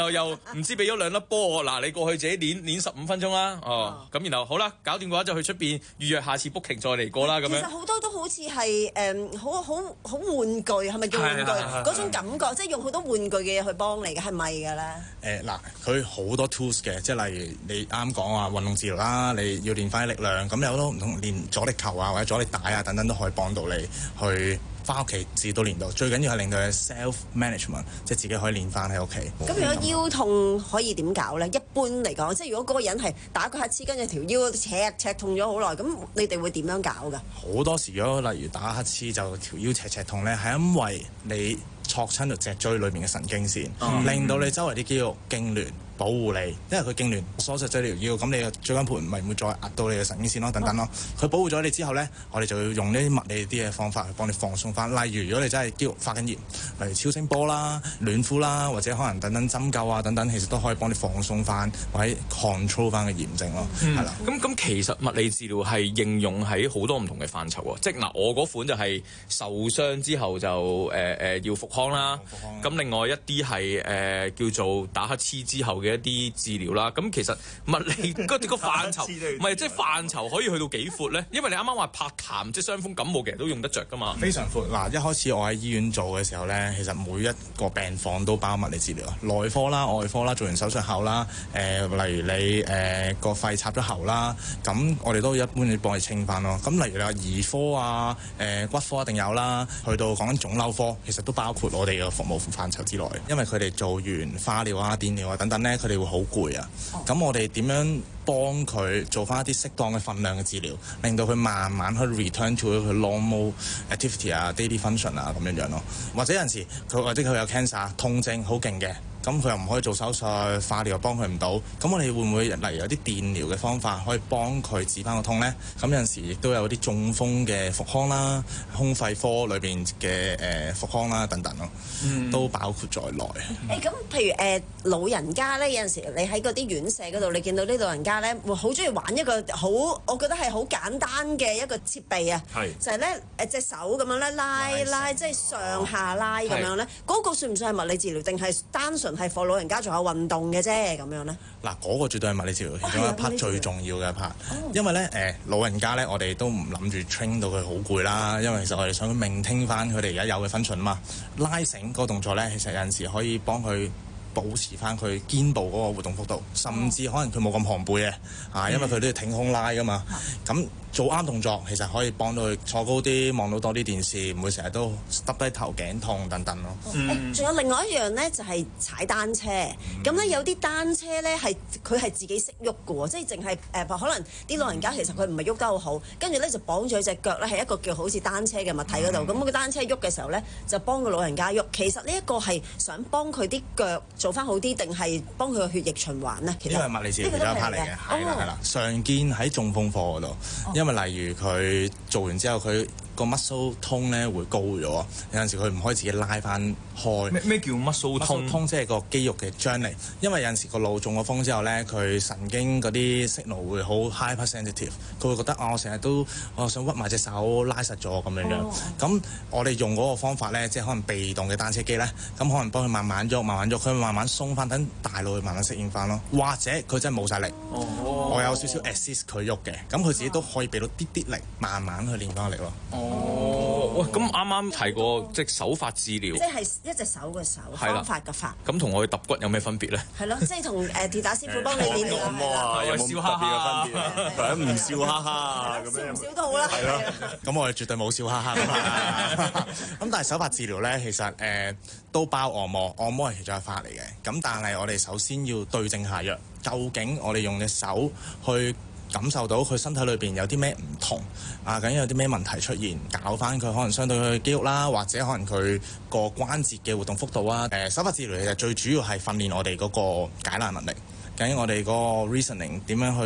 唔知俾咗兩粒波我，嗱你過去自己練練十五分鐘啦，哦，咁然後好啦，搞掂嘅話就去出邊預約下次 booking 再嚟過啦，咁樣。 其實好多都好似係誒好好好玩具，係咪叫玩具嗰種感覺？即係用好多玩具嘅嘢去幫你嘅，係咪嘅咧？ 誒嗱，佢好多 tools 嘅，即係例如你啱講話運動治療啦，你要練翻啲力量，咁有好多唔同練阻力球啊或者阻力帶啊等等都可以幫到你去。翻屋企自己都練到，最緊要係令到佢 self management， 即係自己可以練翻喺屋企。 咁如果腰痛可以點搞咧？一般嚟講，即係如果嗰個人係打個乞嗤，跟住條腰赤赤痛咗好耐，咁你哋會點樣搞㗎？ 好多時如果例如打乞嗤就條腰赤赤痛咧，係因為你挫親條脊椎裏面嘅神經線，嗯、令到你周圍啲肌肉痙攣。保護你，因為佢痙攣鎖實咗你條腰，咁你嘅椎間盤咪唔會再壓到你嘅神經線咯，等等咯。佢、哦、保護咗你之後咧，我哋就要用呢啲物理啲嘅方法去幫你放鬆翻。例如，如果你真係肌肉發緊炎，例如超聲波啦、暖敷啦，或者可能等等針灸啊等等，其實都可以幫你放鬆翻或者 control 翻嘅炎症咯。係啦、 嗯，咁咁其實物理治療係應用喺好多唔同嘅範疇喎。即係嗱，我嗰款就係受傷之後就誒誒、呃、要復康啦。咁另外一啲係誒叫做打乞嗤之後嘅一啲治療啦，咁其實物理嗰啲個範疇，唔係即係範疇可以去到幾闊咧？因為你啱啱話拍痰，即係傷風感冒，其實都用得着噶嘛。 非常闊嗱，一開始我喺醫院做嘅時候咧，其實每一個病房都包物理治療，內科啦、外科啦，做完手術後啦，誒、呃，例如你誒個、呃、肺插咗喉啦，咁我哋都一般要幫你清翻咯。咁例如你話兒科啊、誒、呃、骨科一定有啦，去到講緊腫瘤科，其實都包括我哋嘅服務範疇之內，因為佢哋做完化療啊、電療啊等等咧，佢哋會好攰啊，咁我哋點樣幫佢做翻一啲適當嘅份量嘅治療，令到佢慢慢去 return to 佢 normal activity 啊、daily function 啊咁樣樣咯。或者有陣時佢或者佢有 cancer 痛症好勁嘅，咁佢又唔可以做手術，化療又幫佢唔到，咁我哋會唔會例如有啲電療嘅方法可以幫佢治翻個痛呢？咁有陣時亦都有啲中風嘅復康啦、胸肺科裏邊嘅誒復康啦等等咯，嗯、都包括在內。 誒咁、欸，譬如誒、呃、老人家咧，有陣時你喺嗰啲院舍嗰度，你見到啲老人家咧，會好中意玩一個好，我覺得係好簡單嘅一個設備啊，是就係咧誒隻手咁樣咧拉拉，拉即係上下拉咁樣咧，嗰、哦、個算唔算係物理治療，定係單純係幫老人家做下運動嘅啫咁樣咧？嗱， 嗰個絕對係物理治療其中一 part 最重要嘅一 part，因為咧誒、呃、老人家咧，我哋都唔諗住 train 到佢好攰啦，因為其實我哋想 maintain翻佢哋而家有嘅 function 嘛。拉繩嗰個動作咧，其實有陣時可以幫佢保持翻佢肩部嗰個活動幅度，甚至可能佢冇咁寒背嘅啊，因為佢都要挺胸拉噶嘛。咁、嗯、做啱動作，其實可以幫到佢坐高啲，望到多啲電視，唔會成日都耷低頭頸痛等等咯。 仲、嗯、有另外一樣咧，就係、是、踩單車。咁咧、嗯、有啲單車咧係佢係自己識喐嘅喎，即係淨係誒可能啲老人家其實佢唔係喐得好好，跟住咧就綁住佢隻腳咧係一個叫好似單車嘅物體嗰度。咁、嗯、個單車喐嘅時候咧，就幫個老人家喐。其實呢一個係想幫佢啲腳做翻好啲，定係幫佢個血液循環咧？其實呢個係物理治療其中一 part 嚟嘅，係啦係啦，常見喺中風科嗰度，哦、因為例如佢做完之後佢個 muscle 通咧會高咗，有陣時佢唔可以自己拉翻開。 咩咩叫 muscle 通？ 通即係個肌肉嘅張力，因為有陣時個腦中咗風之後咧，佢神經嗰啲 signal 會好 hypersensitive，佢會覺得啊，我成日都我想屈埋隻手拉實咗咁樣樣。咁、哦、我哋用嗰個方法咧，即係可能被動嘅單車機咧，咁可能幫佢慢慢喐，慢慢喐，佢慢慢鬆翻，等大腦去慢慢適應翻咯。或者佢真係冇晒力，哦、我有少少 assist 佢喐嘅，咁佢自己都可以俾到啲啲力，慢慢去練翻力咯。 哦，喂，咁啱啱提過即係手法治療， 即係一隻手嘅手，方法嘅法。 咁同我去揼骨有咩分別咧？ 係咯，即係同誒跌打師傅幫你練嘅按摩啊，有冇笑哈哈嘅分別啊？或者唔笑哈哈咁樣， 笑唔笑都好啦。係咯， 咁我哋絕對冇笑哈哈嘅。咁但係手法治療咧，其實誒、呃、都包按摩，按摩係其中一法嚟嘅。咁但係我哋首先要對症下藥，究竟我哋用隻手去感受到佢身體裏邊有啲咩唔同啊？究竟有啲咩問題出現，搞翻佢可能相對佢肌肉啦，或者可能佢個關節嘅活動幅度啊。誒、呃，手法治療其實最主要係訓練我哋嗰個解難能力，究竟我哋嗰個 reasoning 點樣去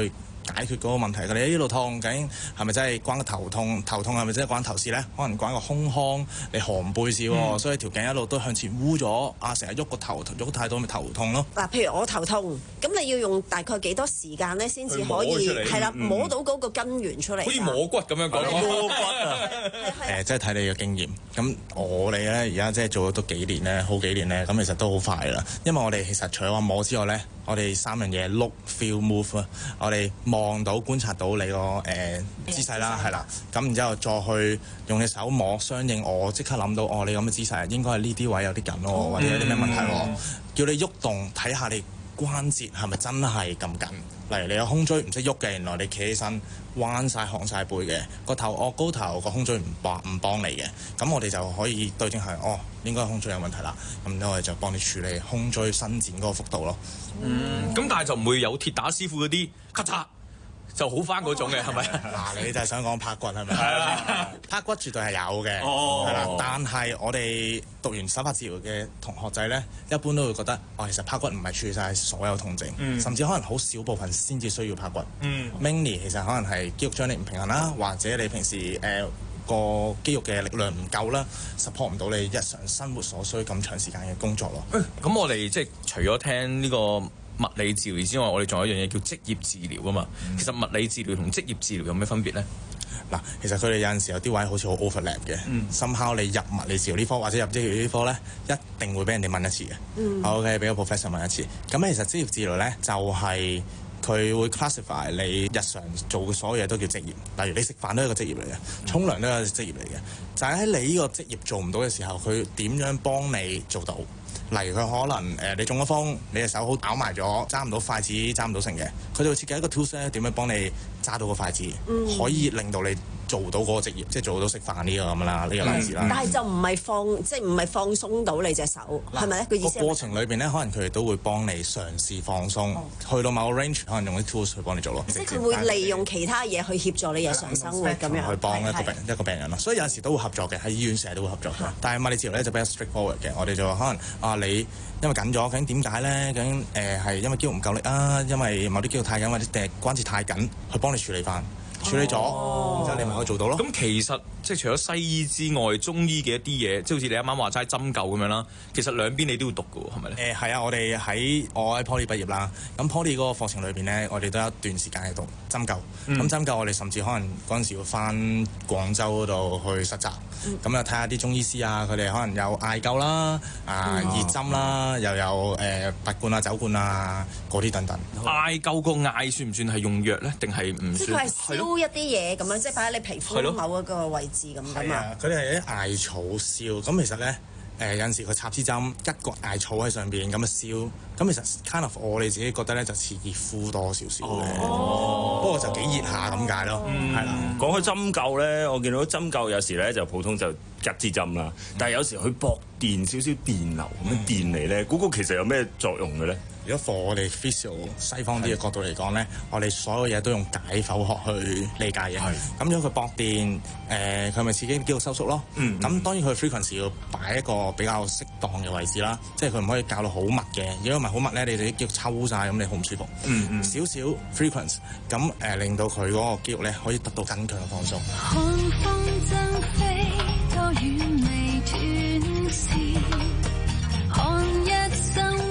解決嗰個問題。你呢度痛，究竟係咪真係關個頭痛？頭痛係咪真係關頭事咧？可能關個胸腔，你寒背事喎，嗯、所以條頸一路都向前烏咗，啊成日喐個頭，喐太多咪頭痛咯。 嗱，譬如我頭痛，咁你要用大概幾多時間咧，先至可以係啦，摸到嗰個根源出嚟？ 好似摸骨咁樣講，摸骨啊！ 誒，即係睇你嘅經驗。咁我哋咧而家即係做咗都幾年咧，好幾年咧，咁其實都好快啦。因為我哋其實除咗話摸之外咧，我哋三樣嘢 look、feel、move 啊，我哋望到、觀察到你個誒、呃、姿勢啦，係啦，咁然之後再去用隻手摸，相應我即刻諗到，哦，你咁嘅姿勢應該係呢啲位有啲緊咯，或者有啲咩問題喎，叫你喐動睇下你關節係咪真係咁緊？例如你有胸椎唔識喐嘅，原來你企起身彎晒項晒背嘅，個頭惡高頭，個胸椎唔幫唔幫你嘅，咁我哋就可以對症係，哦，應該胸椎有問題啦，咁咧我哋就幫你處理胸椎伸展嗰個幅度咯。 嗯，咁但係就唔會有鐵打師傅嗰啲咔嚓就好翻嗰種嘅，係咪？ 嗱，你就係想講拍骨係咪？係啊，拍骨絕對係有嘅，係啦、哦。但係我哋讀完手法治療嘅同學仔咧，一般都會覺得，哦，其實拍骨唔係處理晒所有痛症，嗯、甚至可能好少部分先至需要拍骨。嗯 Mainly 其實可能係肌肉張力唔平衡啦，或者你平時誒個、呃、肌肉嘅力量唔夠啦 ，support 唔到你日常生活所需咁長時間嘅工作咯。 咁、嗯、我哋即係除咗聽呢、這個物理治療之外，我哋仲有一樣嘢叫職業治療啊嘛。嗯、其實物理治療同職業治療有咩分別咧？ 嗱，其實佢哋有陣時有啲位好似好 overlap 嘅。深烤、嗯、你入物理治療呢科或者入職業呢科咧，一定會俾人哋問一次嘅。嗯、OK，俾個 professor 問一次。咁咧其實職業治療咧就係、是、佢會 classify 你日常做嘅所有嘢都叫職業。例如你食飯都係一個職業嚟嘅，沖涼都係一個職業嚟嘅。就係、是、喺你呢個職業做唔到嘅時候，佢點樣幫你做到？例如佢可能誒、呃、你中咗風，你隻手好拗埋咗，揸唔到筷子，揸唔到成嘅，佢就會設計一個 tools 咧，點樣幫你揸到個筷子，嗯、可以令到你做到嗰個職業，即係做到食飯呢個咁啦，呢、呢個例子啦。 嗯、但係就唔係放，即係唔係放鬆到你隻手，係咪咧？個意思係個過程裏邊咧，可能佢哋都會幫你嘗試放鬆，哦、去到某個 range，可能用啲 tools 去幫你做咯。 即係佢會利用其他嘢去協助你日常生活咁樣， 去幫一個病一個病人咯。所以有陣時都會合作嘅，喺醫院成日都會合作嘅。嗯、但係物理治療咧就比較 straightforward 嘅，我哋就話可能啊你因為緊咗，究竟點解咧？究竟誒係因為肌肉唔夠力啊？因為某啲肌肉太緊或者誒關節太緊，去幫你處理翻。處理咗，然之後你咪可以做到咯。 咁其實即係除咗西醫之外，中醫嘅一啲嘢，即係好似你啱啱話齋針灸咁樣啦。其實兩邊你都要讀嘅喎，係咪咧？ 誒係啊，我哋喺我喺 Poly 畢業啦。咁 Poly 嗰個課程裏邊咧，我哋都有一段時間係讀針灸。咁、嗯、針灸我哋甚至可能嗰陣時要翻廣州嗰度去實習。咁啊睇下啲中醫師啊，佢哋可能有艾灸啦、啊熱針啦，又有誒拔罐啊、走罐啊嗰啲等等。 艾灸個艾算唔算係用藥咧？定係唔算？ 燒一啲嘢咁樣，即係擺喺你皮膚某一個位置咁噶嘛。 佢哋係啲艾草燒，咁其實咧誒、呃、有陣時佢插支針，吉個艾草喺上邊咁啊燒，咁其實 kind of 我哋自己覺得咧就似熱敷多少少嘅，哦、不過就幾熱下咁解咯，係啦、嗯。 講開針灸咧，我見到針灸有時咧就普通就吉支針啦，嗯、但係有時佢駁電少少電流咁樣電嚟咧，嗰、嗯、個其實有咩作用嘅咧？ 如果 for 我哋 physio 西方啲嘅角度嚟講咧，的我哋所有嘢都用解剖學去理解嘅。咁的如果佢駁電，誒佢咪刺激肌肉收縮咯。咁、嗯、當然佢 frequency 要擺一個比較適當嘅位置啦，即係佢唔可以搞到好密嘅。如果唔係好密咧，你哋啲肌肉抽晒，咁你好唔舒服。嗯嗯、少少 frequency 咁誒、呃，令到佢嗰個肌肉咧可以得到更強嘅放鬆。寒風爭飛，多遠未斷線，看一生。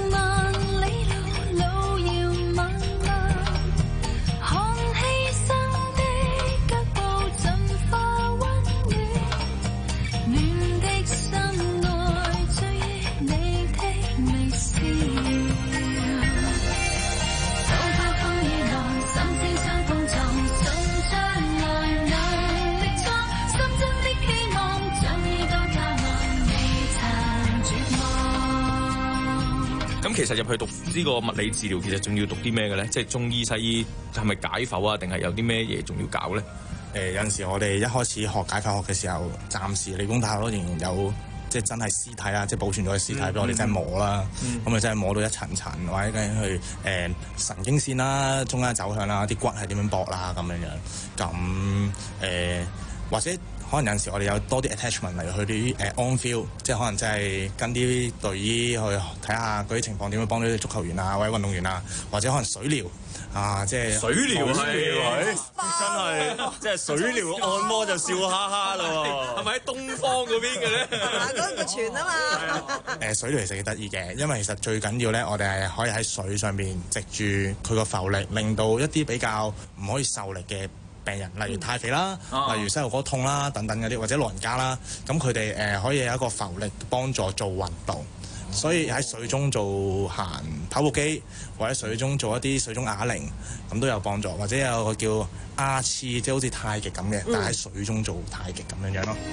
咁其實入去讀呢個物理治療，其實仲要讀啲咩嘅咧？即係中醫、西醫係咪解剖啊？定係有啲咩嘢仲要搞咧？ 誒、呃、有陣時我哋一開始學解剖學嘅時候，暫時理工大學都仍然有即係真係屍體啦，即係保存咗嘅屍體俾、嗯、我哋真係摸啦。咁咪、嗯、真係摸到一層層，或者跟去誒、呃、神經線啦、中間走向啦、啲骨係點樣駁啦咁樣樣。咁誒、呃、或者可能有陣時我哋有多啲 attachment，例如去啲誒 on field，即係可能真係跟啲隊醫去睇下嗰啲情況點樣幫到啲足球員啊或者運動員啊，或者可能水療啊，即係水療係真係即係水療按摩就笑哈哈咯，係咪喺東方嗰邊嘅咧？ 嗰個泉啊嘛。 誒水療其實幾得意嘅，因為其實最緊要咧，我哋係可以喺水上邊藉住佢個浮力，令到一啲比較唔可以受力嘅病人，例如太肥啦，嗯、例如膝頭哥痛啦等等嗰啲，或者老人家啦，咁佢哋誒可以有一個浮力幫助做運動，嗯、所以喺水中做行跑步機，或者水中做一啲水中啞鈴，咁都有幫助，或者有個叫阿次，即係好似太極咁嘅，嗯、但係喺水中做太極咁樣樣咯。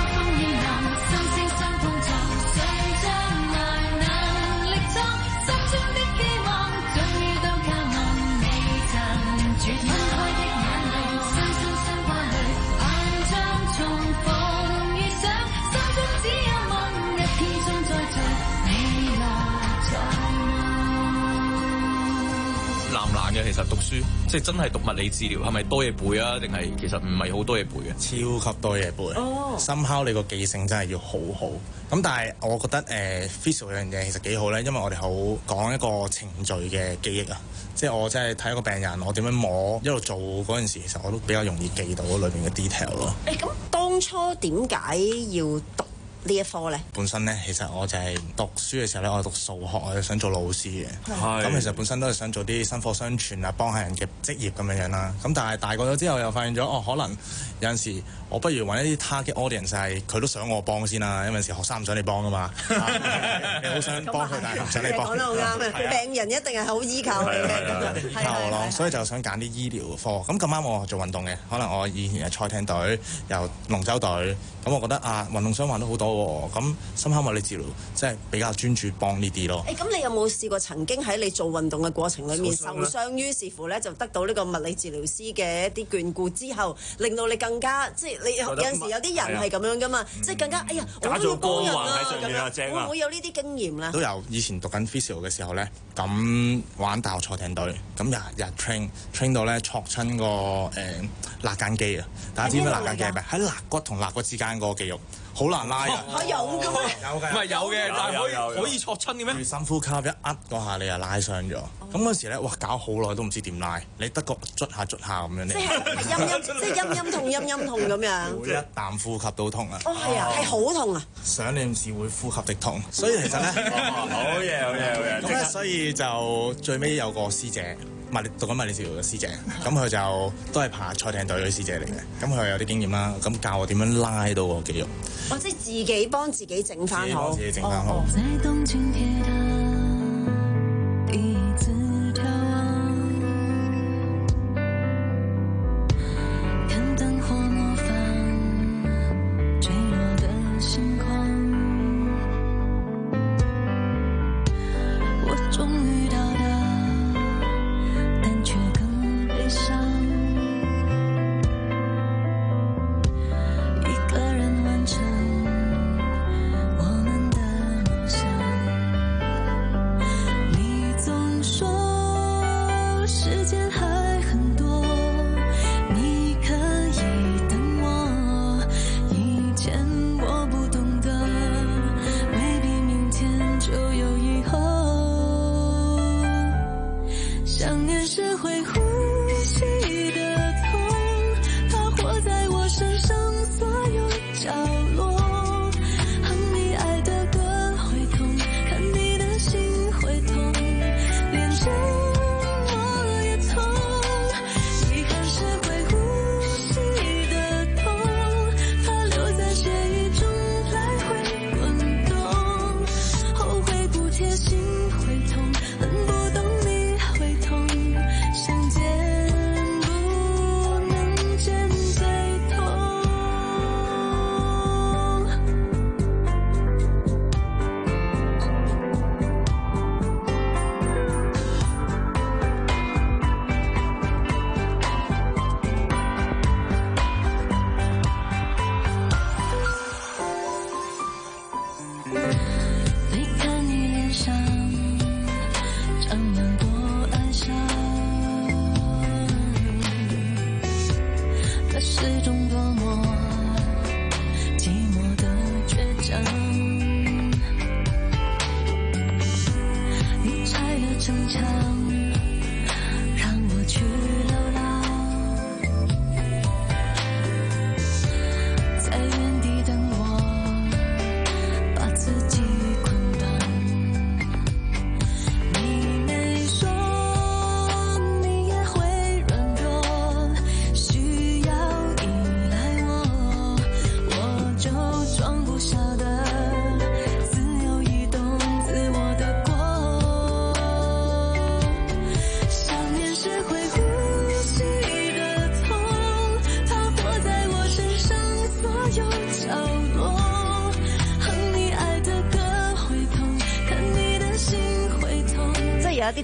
嘅其實讀書即係真係讀物理治療，係咪多嘢背啊？定係其實唔係好多嘢背嘅？ 超級多嘢背。哦，深烤你個記性真係要好好。咁但係我覺得誒 physio 樣嘢其實幾好咧，因為我哋好講一個程序嘅記憶啊。即係我真係睇一個病人，我點樣摸一路做嗰陣時，其實我都比較容易記到裏邊嘅 detail 咯。 誒咁當初點解要讀呢一科咧？ 本身咧，其實我就係讀書嘅時候咧，我係讀數學，我就想做老師嘅。咁係其實本身都係想做啲薪火相傳啊，幫下人嘅職業咁樣樣啦。咁但係大個咗之後，又發現咗哦，可能有陣時我不如揾一啲 target audience 係佢都想我幫先啦。因為有陣時學生唔想你幫噶嘛，你好想幫佢，但係唔想你幫。 講得好啱嘅，病人一定係好依靠你嘅， 依靠我咯。所以就想揀啲醫療科。咁咁啱我做運動嘅，可能我以前係賽艇隊，又龍舟隊。咁我覺得啊，運動傷患都好多喎。咁深刻物理治療即係比較專注幫呢啲咯。 誒，咁你有冇試過曾經喺你做運動嘅過程裡面受傷，於是乎咧就得到呢個物理治療師嘅一啲眷顧之後，令到你更加即係你有陣時有啲人係咁樣噶嘛，即係更加哎呀，我都要幫人啊咁樣，會唔會有呢啲經驗咧？ 都有，以前讀緊 physio 嘅時候咧，咁玩大學賽艇隊，咁日日 train train 到咧挫親個誒肋間肌啊！大家知唔知肋間肌係咩？喺肋骨同肋骨之間嗰個肌肉。好難拉㗎， 係有嘅咩？ 有嘅， 唔係有嘅，但係可以可以挫親嘅咩？ 深呼吸一呃嗰下，你又拉傷咗。咁嗰時咧，哇，搞好耐都唔知點拉，你得個捽下捽下咁樣。 即係陰陰，即係陰陰痛陰陰痛咁樣。 每一啖呼吸都痛啊！ 哦，係啊，係好痛啊！ 想念是會呼吸的痛，所以其實咧， 好嘢好嘢好嘢。 咁咧，所以就最尾有個師姐。物理讀緊物理治療嘅師姐，咁佢就都係爬賽艇隊嘅師姐嚟嘅，咁佢有啲經驗啦，咁教我點樣拉到個肌肉。 我即係自己幫自己整翻好， 自己整翻好。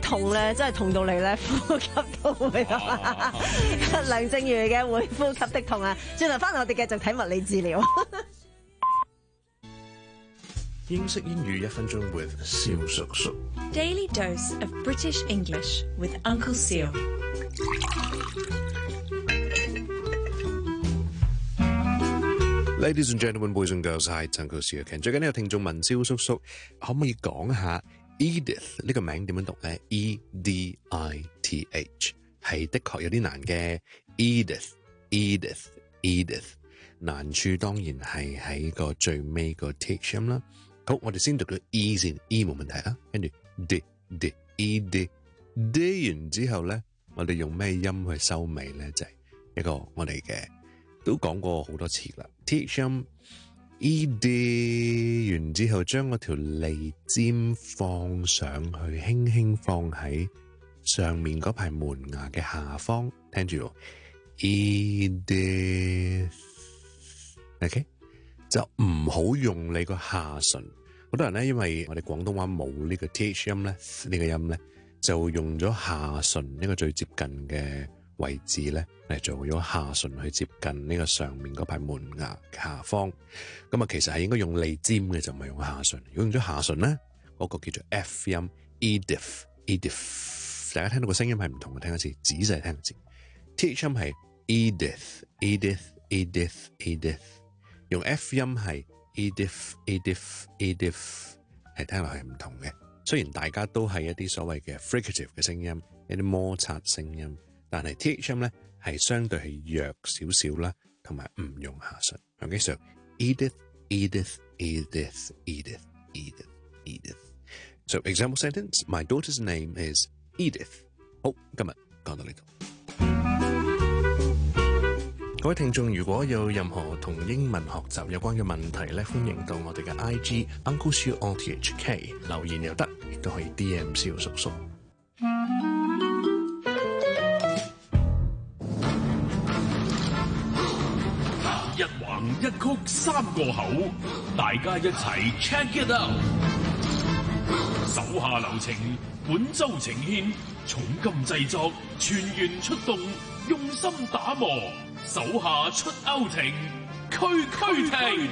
痛咧，真係痛到你咧呼吸都會痛。梁靜茹嘅會呼吸的痛啊！轉頭翻嚟我哋繼續睇物理治療。 英式英語一分鐘 with 蕭叔叔。 Daily dose of British English with Uncle Seal。 Ladies and gentlemen, boys and girls, hi, Uncle Seal Ken。最近呢有聽眾問蕭叔叔，可唔可以講下 Edith 呢個名點樣讀咧 ？E D I T H 係的確有啲難嘅。Edith, Edith, Edith， 難處當然係喺個最尾個 th 音啦。好，我哋先讀到 E 先 ，E 冇問題啦。跟住 d d e d d 完之後咧，我哋用咩音去收尾咧？就係、是、一個我哋嘅都講過好多次啦。th 音 e d 完之後，將嗰條脷尖放上去，輕輕放喺上面嗰排門牙嘅下方，聽住咯。Edith，OK， 就唔好用你個下唇。好多人咧，因為我哋廣東話冇呢個 th 音咧，呢個音咧就用咗下唇呢個最接近嘅位置咧嚟做咗下唇去接近呢個上面嗰排門牙嘅下方。咁啊，其實係應該用脷尖嘅，就唔係用下唇。如果用咗下唇咧，嗰個叫做 F 音 ，Edith，Edith。大家聽到個聲音係唔同嘅，聽一次，仔細聽一次。th 音係 Edith，Edith，Edith，Edith， 用 F 音係 Edith，Edith，Edith， 係聽落係唔同嘅。雖然大家都係一啲所謂嘅 fricative 嘅聲音，一啲摩擦聲音，但係 th 音咧係相對係弱少少啦，同埋唔用下唇。OK， so Edith，Edith，Edith，Edith，Edith。So example sentence: My daughter's name is Edith。好，今日講到呢度。各位聽眾，如果有任何同英文學習有關嘅問題咧，歡迎到我哋嘅 I G Uncle Siu O T H K 留言又得，亦都可以 D M 蕭叔叔。 一橫一曲三個口，大家一齊 check it out。手下留情，本周呈獻，重金製作，全員出動，用心打磨，手下出歐庭，區區停。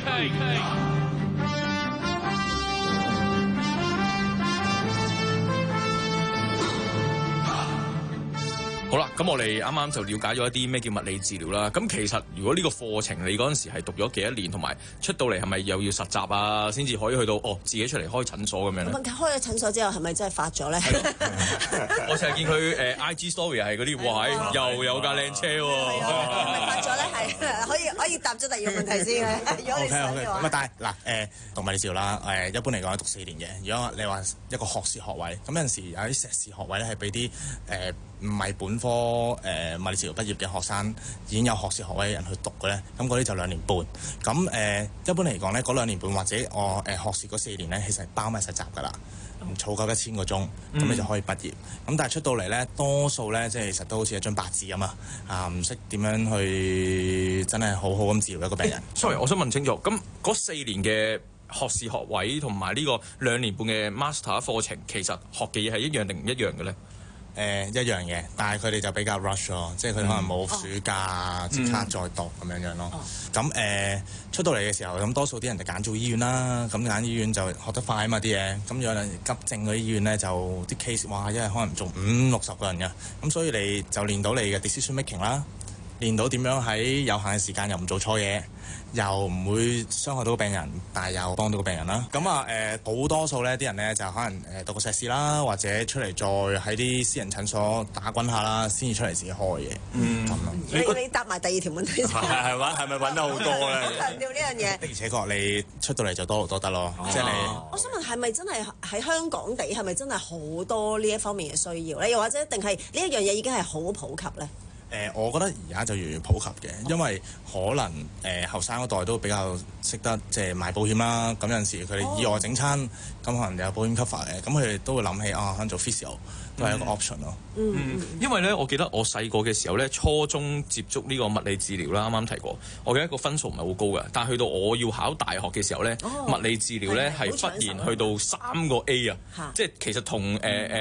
好啦，咁我哋啱啱就了解咗一啲咩叫物理治療啦。咁其實如果呢個課程你嗰陣時係讀咗幾多年，同埋出到嚟係咪又要實習啊，先至可以去到哦自己出嚟開診所咁樣咧？ 開咗診所之後係咪真係發咗咧？ 我成日見佢誒 I G story 係嗰啲，哇！又有架靚車喎。 係咪發咗咧？係可以可以答咗第二個問題先嘅。如果你想嘅話。 咁啊，但係嗱誒讀物理治療啦，誒一般嚟講讀四年嘅。如果你話一個學士學位，咁有陣時有啲碩士學位咧係俾啲誒唔係本科誒、呃、物理治療畢業嘅學生已經有學士學位嘅人去讀嘅咧，咁嗰啲就兩年半。咁誒、呃、一般嚟講咧，嗰兩年半或者我誒、呃、學士嗰四年咧，其實係包埋實習㗎啦。儲夠一千個鐘，咁、嗯、你就可以畢業。咁但係出到嚟咧，多數咧即係其實都好似一張白紙咁啊！啊，唔識點樣去真係好好咁治療一個病人。 Sorry，我想問清楚，咁嗰四年嘅學士學位同埋呢個兩年半嘅 master 課程，其實學嘅嘢係一樣定唔一樣嘅咧？ 誒、呃、一樣嘅，但係佢哋就比較 rush 咯，即係佢哋可能冇暑假即、嗯、刻再讀咁樣樣咯。咁、嗯、誒、呃、出到嚟嘅時候，咁多數啲人就揀做醫院啦。咁揀醫院就學得快啊嘛啲嘢。咁有陣急症嗰啲醫院咧，就啲 case 哇，一日可能做五六十個人㗎。咁所以你就練到你嘅 decision making 啦，練到點樣喺有限嘅時間又唔做錯嘢，又唔會傷害到個病人，但係又幫到個病人啦。咁啊誒，好、呃、多數咧啲人咧就可能誒讀個碩士啦，或者出嚟再喺啲私人診所打滾下啦，先至出嚟自己開嘅。嗯，咁咯。 你你答埋第二條問題先。 係係揾係咪揾得好多咧？ 強調呢樣嘢。 的而且確，你出到嚟就多勞多得咯。即、哦、係、就是、你。 我想問係咪真係喺香港地係咪真係好多呢一方面嘅需要咧？又或者定係呢一樣嘢已經係好普及咧？ 誒、呃，我覺得而家就越嚟越普及嘅，因為可能誒後生嗰代都比較識得即係買保險啦。咁有陣時佢哋意外整親，咁、oh. 可能有保險 cover 嘅，咁佢哋都會諗起啊，可能做 physio 都係一個 option 咯。 嗯，嗯因為咧，我記得我細個嘅時候咧，初中接觸呢個物理治療啦，啱啱提過，我記得個分數唔係好高嘅，但係去到我要考大學嘅時候咧，oh. 物理治療咧係忽然去到三個 A 啊，即係其實同誒誒。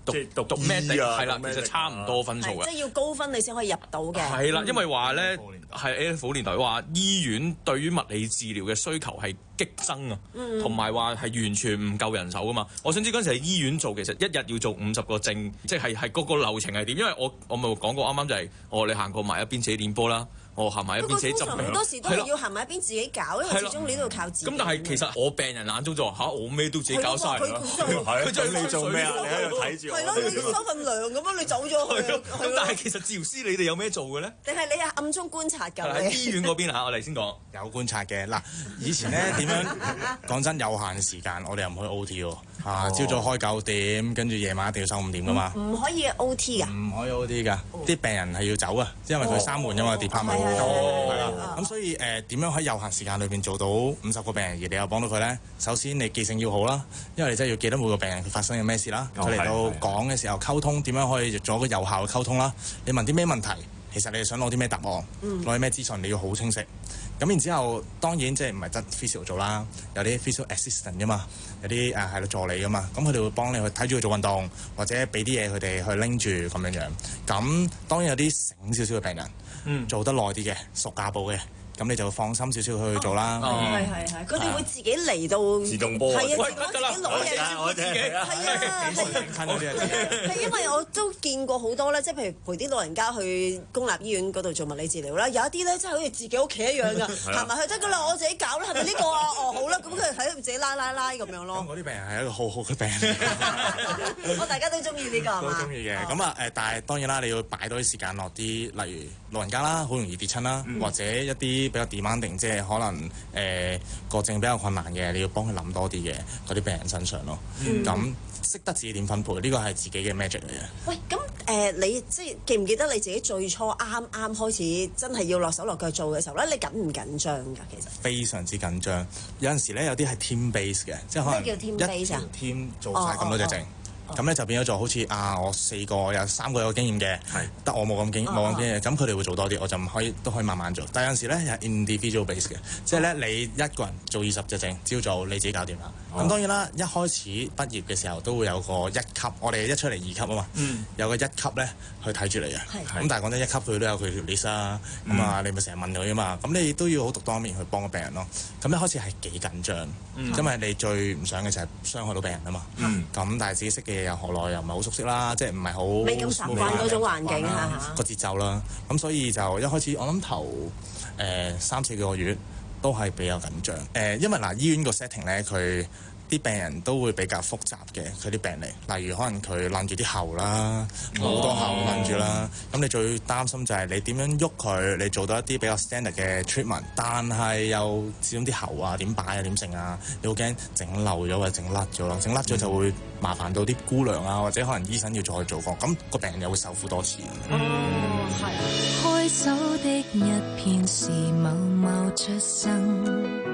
讀讀讀咩的係啦，其實差唔多分數嘅。 即係要高分你先可以入到嘅。 係啦，因為話咧係 A F 年代話醫院對於物理治療嘅需求係激增啊，同埋話係完全唔夠人手噶嘛。我想知嗰陣時喺醫院做，其實一日要做五十個症，即係係嗰個流程係點？因為我我咪講過啱啱就係、是，哦你行過埋一邊自己練波啦。我行埋一邊自己執病， 好多時都係要行埋一邊自己搞，因為始終你都要靠自己。 咁但係其實我病人眼中就話嚇，我咩都自己搞晒啦。 佢就你做咩啊？你喺度睇住我。 係咯，你收份糧咁樣，你走咗去。 咁但係其實治療師你哋有咩做嘅咧？ 定係你係暗中觀察㗎？ 喺醫院嗰邊嚇，我哋先講。 有觀察嘅嗱，以前咧點樣講真有限時間，我哋又唔可以 O T 喎。啊，朝早開九點，跟住夜晚一定要收五點㗎嘛。 唔可以 O T 㗎？ 唔可以 O T 㗎，啲病人係要走啊，因為佢閂門㗎嘛，department。係啦，咁所以誒點、呃、樣喺有限時間裏邊做到五十個病人而你又幫到佢咧？首先你記性要好啦，因為你真係要記得每個病人佢發生嘅咩事啦。佢嚟、哦、到講嘅時候溝通點樣可以做一個有效嘅溝通啦？你問啲咩問題，其實你係想攞啲咩答案，攞啲咩資訊，你要好清晰。咁然之後當然即係唔係得 physio 做啦，有啲 physio assistant 噶嘛，有啲誒係咯助理噶嘛，咁佢哋會幫你去睇住佢做運動，或者俾啲嘢佢哋去拎住咁樣樣。咁當然有啲醒少少嘅病人。嗯，做得耐啲嘅，熟架步嘅，咁你就放心少少去做啦。 係係係，佢哋會自己嚟到自動波， 係啊，自己攞嘢， 我哋係啊， 係因為我都見過好多咧，即係譬如陪啲老人家去公立醫院嗰度做物理治療啦，有一啲咧真係好似自己屋企一樣噶，行埋去得噶啦，我自己搞啦，係咪呢個啊？哦好啦，咁佢喺度自己拉拉拉咁樣咯。 咁嗰啲病人係一個好好嘅病人， 我大家都中意呢個係嘛？ 都中意嘅，咁啊誒，但係當然啦，你要擺多啲時間落啲，例如老人家啦，好容易跌親啦，嗯、或者一啲比較 demanding，即係可能誒個、呃、症比較困難嘅，你要幫佢諗多啲嘅嗰啲病人身上咯。咁識、嗯、得自己點分配，呢個係自己嘅 magic 嚟嘅。 喂，咁誒、呃、你即係記唔記得你自己最初啱啱開始真係要落手落腳做嘅時候咧，你緊唔緊張㗎？其實非常之緊張，有陣時咧有啲係 team base 嘅，即係可能咩叫 team base 啊 ？team 做晒咁多隻症。哦哦哦咁咧就變咗做好似啊，我四個有三個有經驗嘅，得我冇咁經冇咁經驗，咁佢哋會做多啲，我就唔可以都可以慢慢做。但有陣時咧係 individual base 嘅，即係咧你一個人做二十隻症，朝早你自己搞掂啦。咁、哦、當然啦，一開始畢業嘅時候都會有個一級，我哋一出嚟二級啊嘛，嗯、有個一級咧去睇住你嘅。咁但係講真，一級佢都有佢條 list 啊，咁啊、嗯、你咪成日問佢啊嘛，咁你都要好獨當面去幫個病人咯。咁一開始係幾緊張，嗯、因為你最唔想嘅就係傷害到病人啊嘛。咁、嗯、但係自己識嘅嘢又何來又唔係好熟悉啦，即係唔係好未咁習慣嗰種環境嚇個節奏啦。咁所以就一開始我諗頭誒、呃、三四個月都係比較緊張。誒、呃，因為嗱、呃、醫院個 setting 咧，佢啲病人都會比較複雜嘅，佢啲病歷，例如可能佢攬住啲喉啦，好多喉攬住啦。咁、哦、你最擔心就係你點樣喐佢，你做到一啲比較 standard 嘅 treatment，但係又始終啲喉啊點擺啊點成啊，你好驚整漏咗或者整甩咗咯，整甩咗就會麻煩到啲姑娘啊，或者可能醫生要再做過，咁、個病人又會受苦多次。 哦，係。開手的一片是某某出生。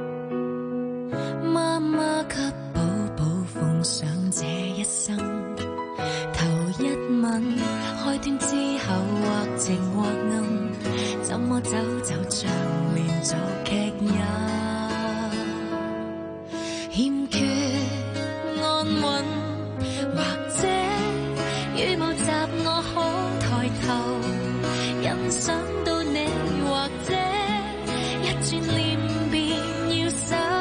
媽媽給寶寶奉上這一生，頭一吻開端之後或晴或暗，怎麼走就像連續劇也欠缺安穩，或者雨霧襲我可抬頭欣賞到你，或者一轉臉便要走。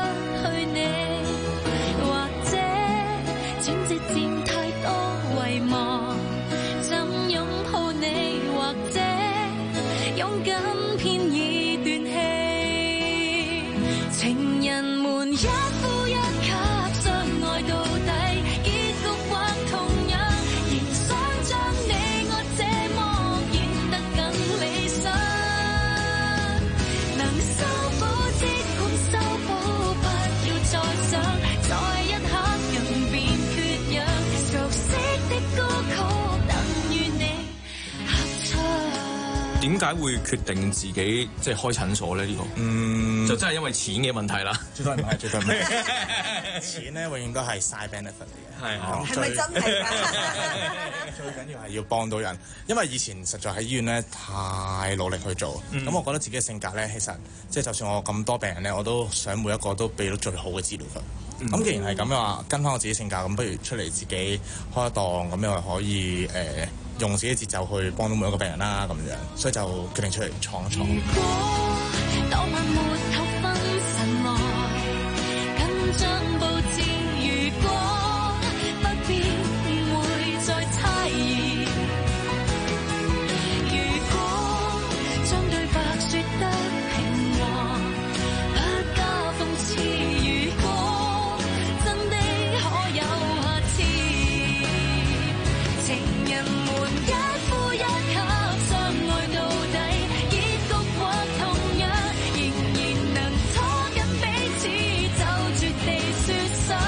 點解會決定自己即係開診所咧？呢、呢個嗯，就真係因為錢嘅問題啦。 絕對唔係，絕對唔係。錢咧永遠都係 side benefit 嚟嘅。係啊， 係咪真係啊？ 最緊要係要幫到人，因為以前實在喺醫院咧太努力去做。咁、嗯、我覺得自己嘅性格咧，其實即係就算我咁多病人咧，我都想每一個都俾到最好嘅治療佢。 咁、嗯、既然係咁嘅話，跟翻我自己性格，咁不如出嚟自己開一檔，咁又可以誒、呃、用自己節奏去幫到每一個病人啦，咁樣，所以就決定出嚟闖一闖。如果當晚沒透分神來，緊張佈置，如果不必會再猜疑，如果將對白説得平和，不加諷刺，如果真的可有下次，情人們一呼一吸相愛到底，結局或同樣仍然能拖緊彼此，就絕地說散。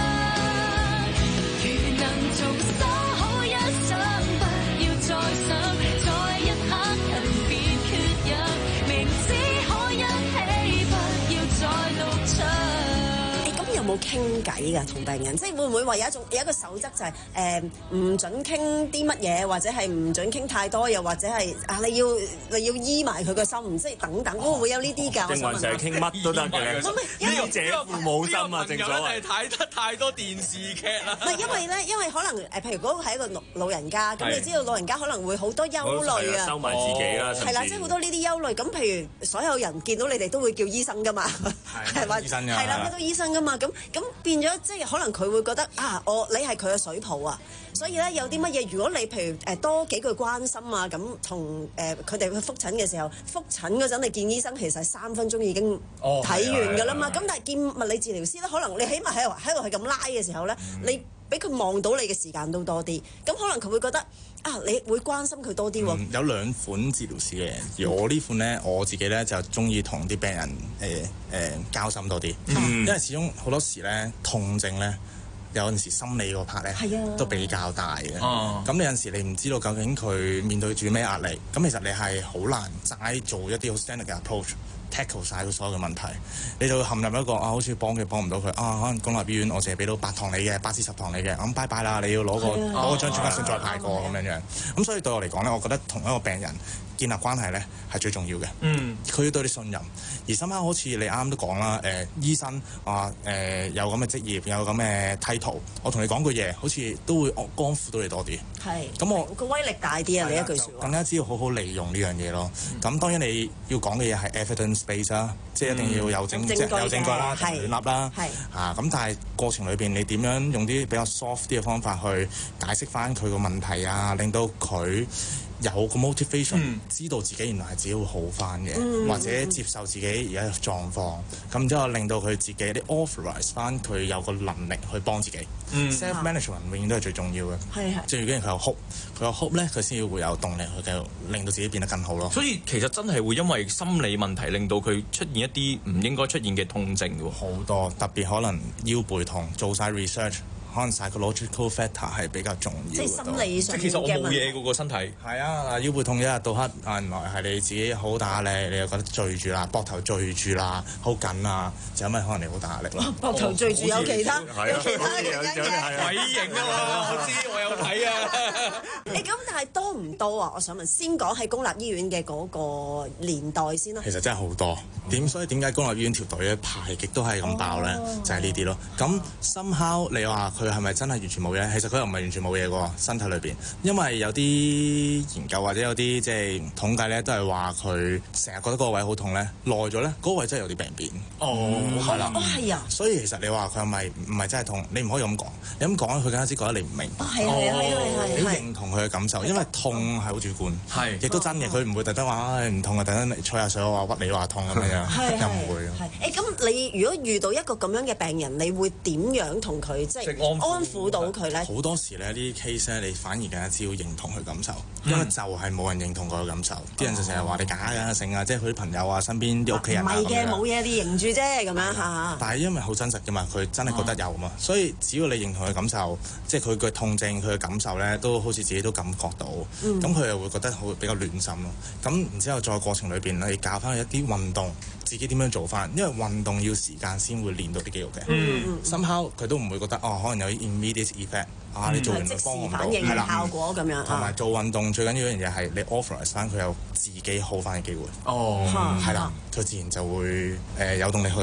如能重修好一生，不要再想，在一刻人別缺氧，明知可一起，不要再獨唱。有冇傾偈㗎同病人？即係會唔會話有一種有一個守則就係誒唔準傾啲乜嘢，或者係唔準傾太多，又或者係啊你要你要醫埋佢個心，即係等等，會唔會有呢啲㗎？ 定還是係傾乜都得嘅？呢個姐父母心啊，正所謂。係睇得太多電視劇啦。唔係因為咧，因為可能誒，譬如如果係一個老老人家，咁你知道老人家可能會好多憂慮啊，收埋自己啦，係啦，即係好多呢啲憂慮。咁譬如所有人見到你哋都會叫醫生㗎嘛，係嘛？醫生㗎，係啦，都醫生㗎嘛。咁咁變咗，即係可能佢會覺得啊，我你係佢嘅水泡啊，所以咧有啲乜嘢，如果你譬如誒多幾句關心啊，咁同誒佢哋去覆診嘅時候，覆診嗰陣你見醫生其實三分鐘已經睇完㗎啦嘛。咁、哦、但係見物理治療師咧，可能你起碼喺度喺度係咁拉嘅時候咧，嗯、你俾佢望到你嘅時間都多啲，咁可能佢會覺得啊，你會關心佢多啲喎、嗯。有兩款治療師嘅，而我呢款咧，我自己咧就中意同啲病人誒誒、呃呃、交心多啲，嗯、因為始終好多時咧痛症咧。有陣時心理嗰 part 咧都比較大嘅，咁、啊、你有陣時你唔知道究竟佢面對住咩壓力，咁其實你係好難齋做一啲好 standard 嘅 approach，tackle 晒佢所有嘅問題，你就會陷入一個啊，好似幫佢幫唔到佢啊，可能公立醫院我淨係俾到八堂你嘅，八至十堂你嘅，咁拜拜啦，你要攞個攞張專家信再排過咁樣樣，咁所以對我嚟講咧，我覺得同一個病人建立關係咧係最重要嘅，嗯，佢要對你信任，而深刻好似你啱啱都講啦，誒、呃、醫生啊誒、呃、有咁嘅職業，有咁嘅 title，我同你講句嘢，好似都會安撫到你多啲，係，咁我個威力大啲啊！你一句説話，更加只要好好利用呢樣嘢咯。咁、嗯、當然你要講嘅嘢係 evidence base 啦，即係一定要有證，即係、嗯、有證據啦，唔亂立啦，係啊。咁但係過程裏邊你點樣用啲比較 soft 啲嘅方法去解釋翻佢個問題啊，令到佢有個 motivation、嗯、知道自己原來係自己會好翻嘅，嗯、或者接受自己而家嘅狀況，咁之後令到佢自己啲 authorize 翻佢有個能力去幫自己。嗯、self management 永遠都係最重要嘅。係係。最緊要佢有 hope，佢有 hope 咧，佢先會有動力去繼續令到自己變得更好咯。所以其實真係會因為心理問題令到佢出現一啲唔應該出現嘅痛症嘅喎。好多，特別可能腰背痛，做晒 research。可能 psychological factor 係比較重要，即係心理上嘅問題。即係其實我冇嘢嗰個身體。係啊，腰背痛一日到黑，啊原來係你自己好大壓力，你又覺得墜住啦，膊頭墜住啦，好緊啊，就因為可能你好大壓力啦。膊頭墜住有其他，有其他原因嘅。鬼型啊嘛，我知我有睇啊。誒咁，但係多唔多啊？我想問，先講喺公立醫院嘅嗰個年代先啦。其實真係好多，點所以點解公立醫院條隊咧排極都係咁爆咧？就係呢啲咯。咁 somehow 你話佢係咪真係完全冇嘢？其實佢又唔係完全冇嘢喎，身體裏邊。因為有啲研究或者有啲即係統計咧，都係話佢成日覺得嗰個位好痛咧，耐咗咧，嗰個位真係有啲病變。哦，係啦，哦係啊。所以其實你話佢係咪唔係真係痛？你唔可以咁講。你咁講佢更加之覺得你唔明白。係啊係啊係啊！你認同佢嘅感受，因為痛係好主觀，係亦都真嘅。佢唔會特登話唉唔痛啊，特登嚟吹下水話屈你話痛咁樣，又唔會。係誒咁，你如果遇到一個咁樣嘅病人，你會點樣同佢即係安撫到佢咧？好多時咧，呢啲 case 咧，你反而更加只要認同佢感受，嗯、因為就係冇人認同佢感受，啲、嗯、人就成日話你假㗎成啊，即係佢啲朋友啊、身邊啲屋企人啊咁樣。唔係嘅，冇嘢，你認住啫咁樣嚇。但係因為好真實㗎嘛，佢真係覺得有嘛，哦、所以只要你認同佢感受，即係佢嘅痛症、佢嘅感受咧，都好似自己都感覺到，咁佢、嗯、又會覺得好比較暖心咯。咁然之後再過程裏邊，你教翻佢一啲運動。自己點樣做翻？因為運動要時間先會練到啲肌肉嘅。嗯 somehow 佢都唔會覺得哦，可能有啲 immediate effect、嗯、啊！你做完就幫唔到，係啦，效果咁樣。同埋做運動、嗯、最緊要一樣嘢係你 authorize 翻佢有自己好翻嘅機會。哦，係啦，佢自然就會誒、呃、有動力去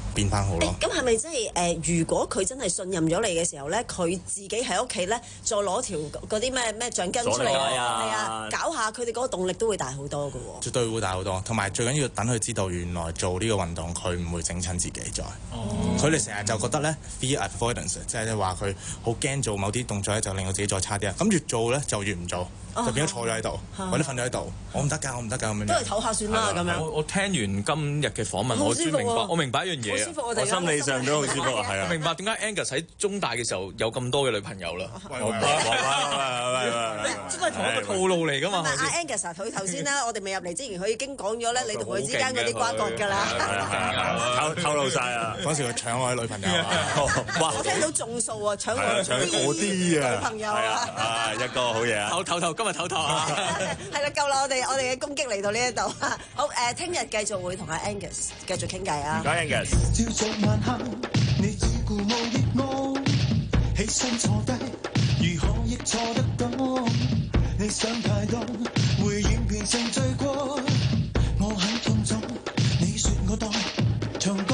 變翻好咯。 咁係咪即係誒？如果佢真係信任咗你嘅時候咧，佢自己喺屋企咧，再攞條嗰啲咩咩橡筋出嚟，係啊，搞下佢哋嗰個動力都會大好多㗎喎。 絕對會大好多，同埋最緊要等佢知道原來做呢個運動佢唔會整親自己再。佢哋成日就覺得咧 fear avoidance，即係話佢好驚做某啲動作咧，就令到自己再差啲啊。咁越做咧就越唔做。就變咗坐咗喺度，或者瞓咗喺度，我唔得㗎，我唔得㗎咁樣。 都係唞下算啦咁樣。 我我聽完今日嘅訪問，我先明白，我明白一樣嘢。 好舒服，我哋心理上都好舒服，係啊。 明白點解 Angus 喺中大嘅時候有咁多嘅女朋友啦。 喂喂喂喂喂， 真係同一個套路嚟㗎嘛。 阿 Angus 佢頭先咧，我哋未入嚟之前，佢已經講咗咧，你同佢之間嗰啲瓜葛㗎啦。 透透露晒啊！ 嗰時佢搶我啲女朋友啊！ 哇！ 我聽到眾數啊，搶我啲女朋友啊！ 啊，一個好嘢啊！ 唞唞唞，今日唞唞啊！ 係啦，夠啦！我哋我哋嘅攻擊嚟到呢一度，好誒，聽日繼續會同阿 Angus 繼續傾偈啊！ 唔該 Angus。 朝早晚黑，你自顧無熱我，起身坐低，如何亦坐得到？你想太多，會演變成罪過。我很痛楚，你說我當唱歌。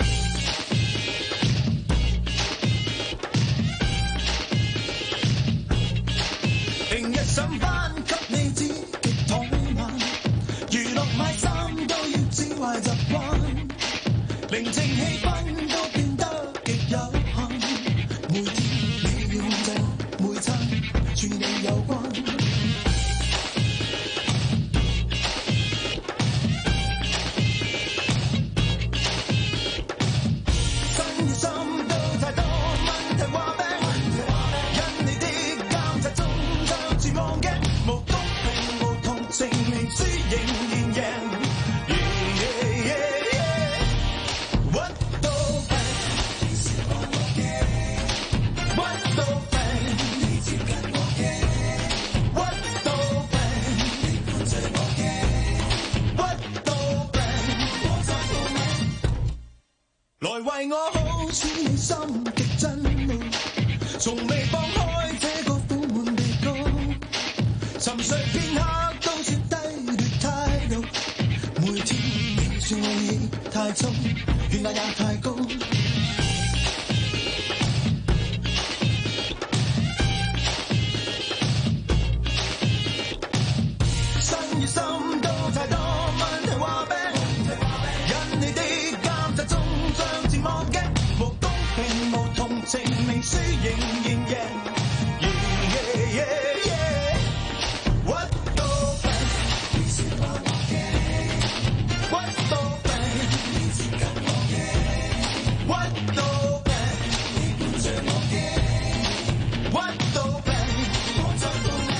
平日上班給你知極躺慢，娛樂買衫都要知壞習慣，寧靜氣氛都變得極有限。每天你要控制每餐，全你有關。身與心都太多問題話病，因你的監察中將自忘鏡，無公平無同情，明輸仍然贏。來為我好似你心極真美，從未放開這個苦悶地高，沉睡片刻都說低劣態度，每天你說我已太粗，血壓也太高。身與心都太多問題話病，因你的監察中將自忘鏡，無公平無同情，明輸仍然贏。Yeah, yeah, yeah. What the fuck？ 你說我我嘅 What the fuck？ 你接近我嘅 What the fuck？ 你伴着我嘅 What the fuck？ 我在乎你。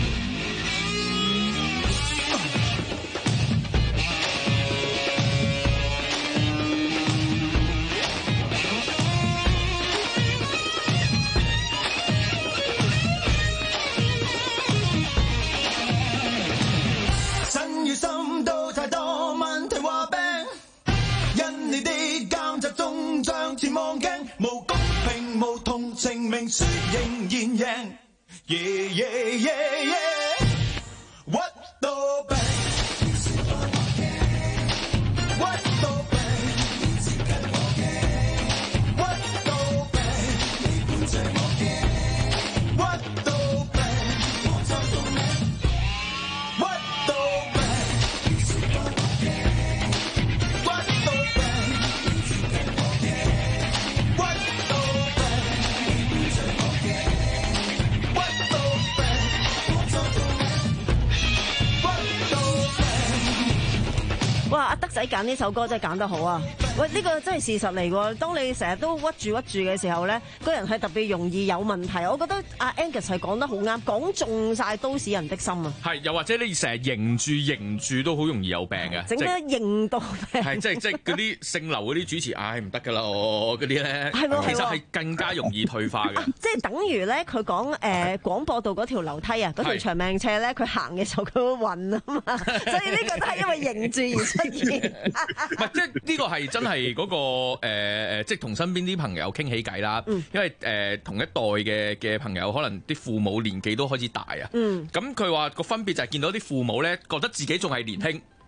身與心都太多問題話病，因你的監察中將自忘鏡，無公平無同情，明輸仍然贏。Yeah, yeah, yeah, yeah. What the fuck？ 你說我我嘅 What the fuck？ 你接近我嘅 What the fuck？ 你伴着我嘅 What the fuck？ 我在乎你 What the fuck？ 你說我我嘅 What the fuck？ 你接近我嘅 What the fuck？ 你伴着我嘅 What the fuck？ 我在乎你 What the fuck？ 哇！阿德仔揀呢首歌真係揀得好啊！喂，呢個真係事實嚟喎。當你成日都屈住屈住嘅時候咧，個人係特別容易有問題。我覺得阿 Angus 係講得好啱，講中晒都市人的心啊！ 係，又或者你成日認住認住都好容易有病嘅。 整咩認到病？ 係即係即係嗰啲姓劉嗰啲主持，唉唔得㗎啦，我嗰啲咧， 係喎， 其實係更加容易退化嘅。 即係等於咧，佢講誒廣播道嗰條樓梯啊，嗰條長命斜咧，佢行嘅時候佢會暈啊嘛，所以呢個都係因為認住而出現。 唔係，即係呢個係真係嗰個誒誒，即係同身邊啲朋友傾起偈啦。因為誒同一代嘅嘅朋友，可能啲父母年紀都開始大啊。咁佢話個分別就係見到啲父母咧，覺得自己仲係年輕。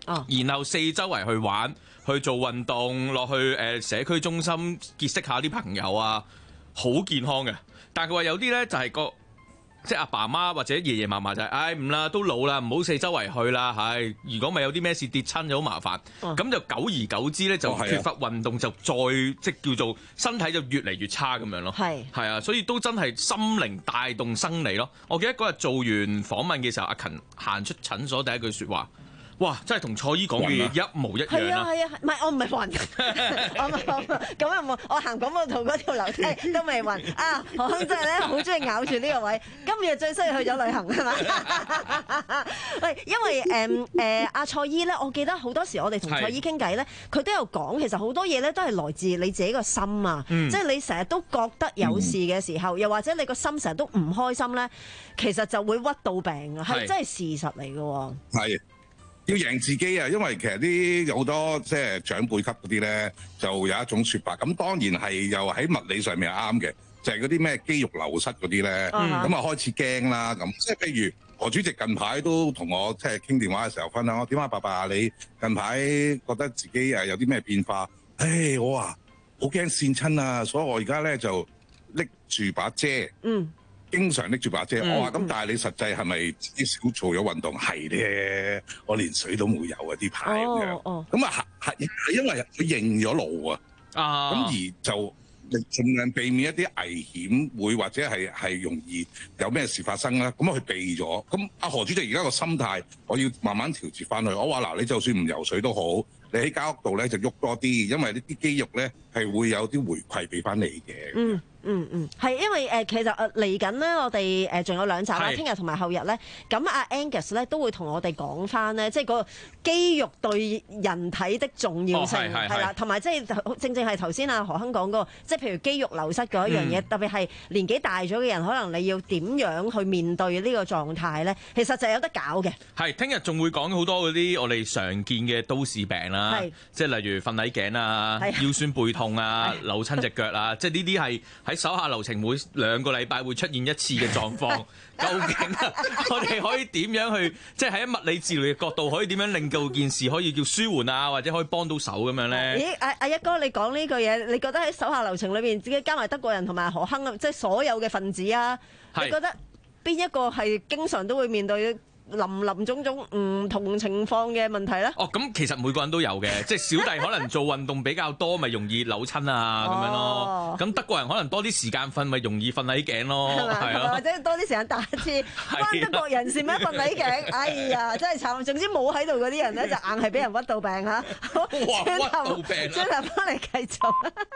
哦， 然後四周圍去玩，去做運動，落去誒社區中心結識下啲朋友啊，好健康嘅。但係佢話有啲咧就係個。即係阿爸媽或者爺爺嫲嫲就係、是，唉唔啦，都老啦，唔好四周圍去啦，係。如果咪有啲咩事跌親就好麻煩，咁、哦、就久而久之咧就缺乏運動，就再即係叫做身體就越嚟越差咁樣咯。係係啊，所以都真係心靈帶動生理咯。我記得嗰日做完訪問嘅時候，阿勤行出診所第一句説話。哇！真係同蔡姨講嘅嘢一模一樣係啊係啊，唔係我唔係暈，我唔係咁又冇，我行廣播道嗰條樓梯都未暈啊！何亨真係咧好中意咬住呢個位，今日最需要去咗旅行係嘛？喂，因為誒誒阿蔡姨咧，我記得好多時我哋同蔡姨傾偈咧，佢都有講，其實好多嘢咧都係來自你自己個心啊！嗯、即係你成日都覺得有事嘅時候，嗯、又或者你個心成日都唔開心咧，其實就會屈到病啊！係真係事實嚟嘅喎。係。 要贏自己啊！因為其實啲有好多即係長輩級嗰啲咧，就有一種説法。咁當然係又喺物理上面係啱嘅，就係嗰啲咩肌肉流失嗰啲咧，咁啊、嗯、開始驚啦。咁即係譬如何主席近排都同我即係傾電話嘅時候分享，我點啊爸爸，你近排覺得自己誒有啲咩變化？誒我話好驚跣親啊，所以我而家咧就拎住把遮。嗯。經常拎住把遮，我話咁，但係你實際係咪啲少做咗運動？係咧，我連水都冇有啊！啲排咁樣，咁啊係係因為佢認咗路啊，咁而就盡量避免一啲危險會或者係係容易有咩事發生啦。咁啊佢避咗。咁阿何主席而家個心態，我要慢慢調節翻去。我話嗱，你就算唔游水都好，你喺間屋度咧就喐多啲，因為呢啲肌肉咧係會有啲回饋俾翻你嘅。嗯。 嗯嗯，係因為誒、呃、其實誒嚟緊咧，我哋誒仲有兩集啦，聽日同埋後日咧，咁阿 Angus 咧都會同我哋講翻咧，即係個肌肉對人體的重要性係啦，同埋即係正正係頭先阿何亨講嗰個，即係譬如肌肉流失嗰一樣嘢，嗯、特別係年紀大咗嘅人，可能你要點樣去面對呢個狀態咧？其實就係有得搞嘅。係，聽日仲會講好多嗰啲我哋常見嘅都市病啦，即係例如瞓捩頸啊、腰酸背痛啊、扭親隻腳啊，即係呢啲係喺手下留情，每兩個禮拜會出現一次嘅狀況，究竟我哋可以點樣去，即係喺物理治療嘅角度，可以點樣令到件事可以叫舒緩啊，或者可以幫到手咁樣咧？咦，阿阿一哥，你講呢句嘢，你覺得喺手下留情裏邊，自己加埋德國人同埋何亨，即係所有嘅分子啊，你覺得邊一個係經常都會面對林林種種唔同情況嘅問題咧？哦，咁其實每個人都有嘅，即係小弟可能做運動比較多，咪容易扭親啊咁樣咯。咁德國人可能多啲時間瞓，咪容易瞓捩頸咯，係啊，或者多啲時間打次。關德國人事咩瞓捩頸？哎呀，真係慘！總之冇喺度嗰啲人咧，就硬係俾人屈到病嚇。哇！屈到病，轉頭翻嚟繼續。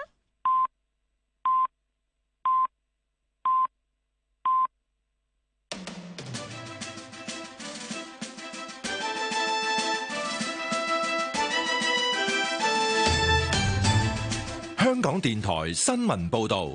香港電台新聞報導，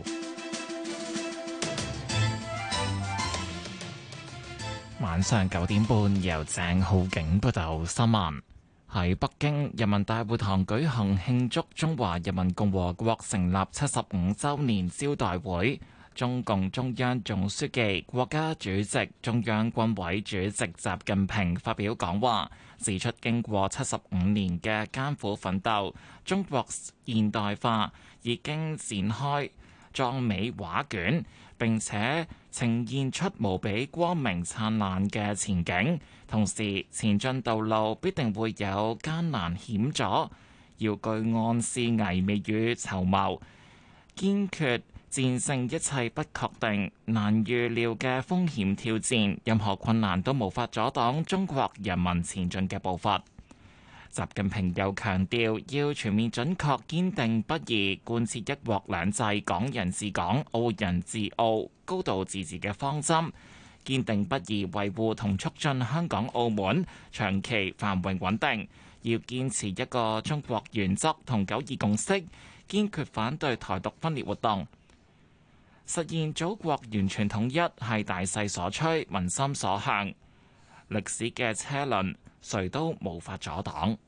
晚上九點半由鄭浩景報道新聞。喺北京人民大會堂舉行慶祝中華人民共和國成立七十五週年招待會，中共中央總書記、國家主席、中央軍委主席習近平發表講話，指出經過七十五年嘅艱苦奮鬥，中國現代化已經展開壯美畫卷，並且呈現出無比光明燦爛嘅前景。同時，前進道路必定會有艱難險阻，要具暗示危未雨綢繆，堅決戰勝一切不確定、難預料嘅風險挑戰，任何困難都無法阻擋中國人民前進嘅步伐。習近平又強調，要全面準確、堅定不移貫徹一國兩制、港人治港、澳人治澳、高度自治嘅方針，堅定不移維護同促進香港澳門長期繁榮穩定。要堅持一個中國原則同九二共識，堅決反對台獨分裂活動。實現祖國完全統一係大勢所趨、民心所向。歷史嘅車輪，誰都無法阻擋。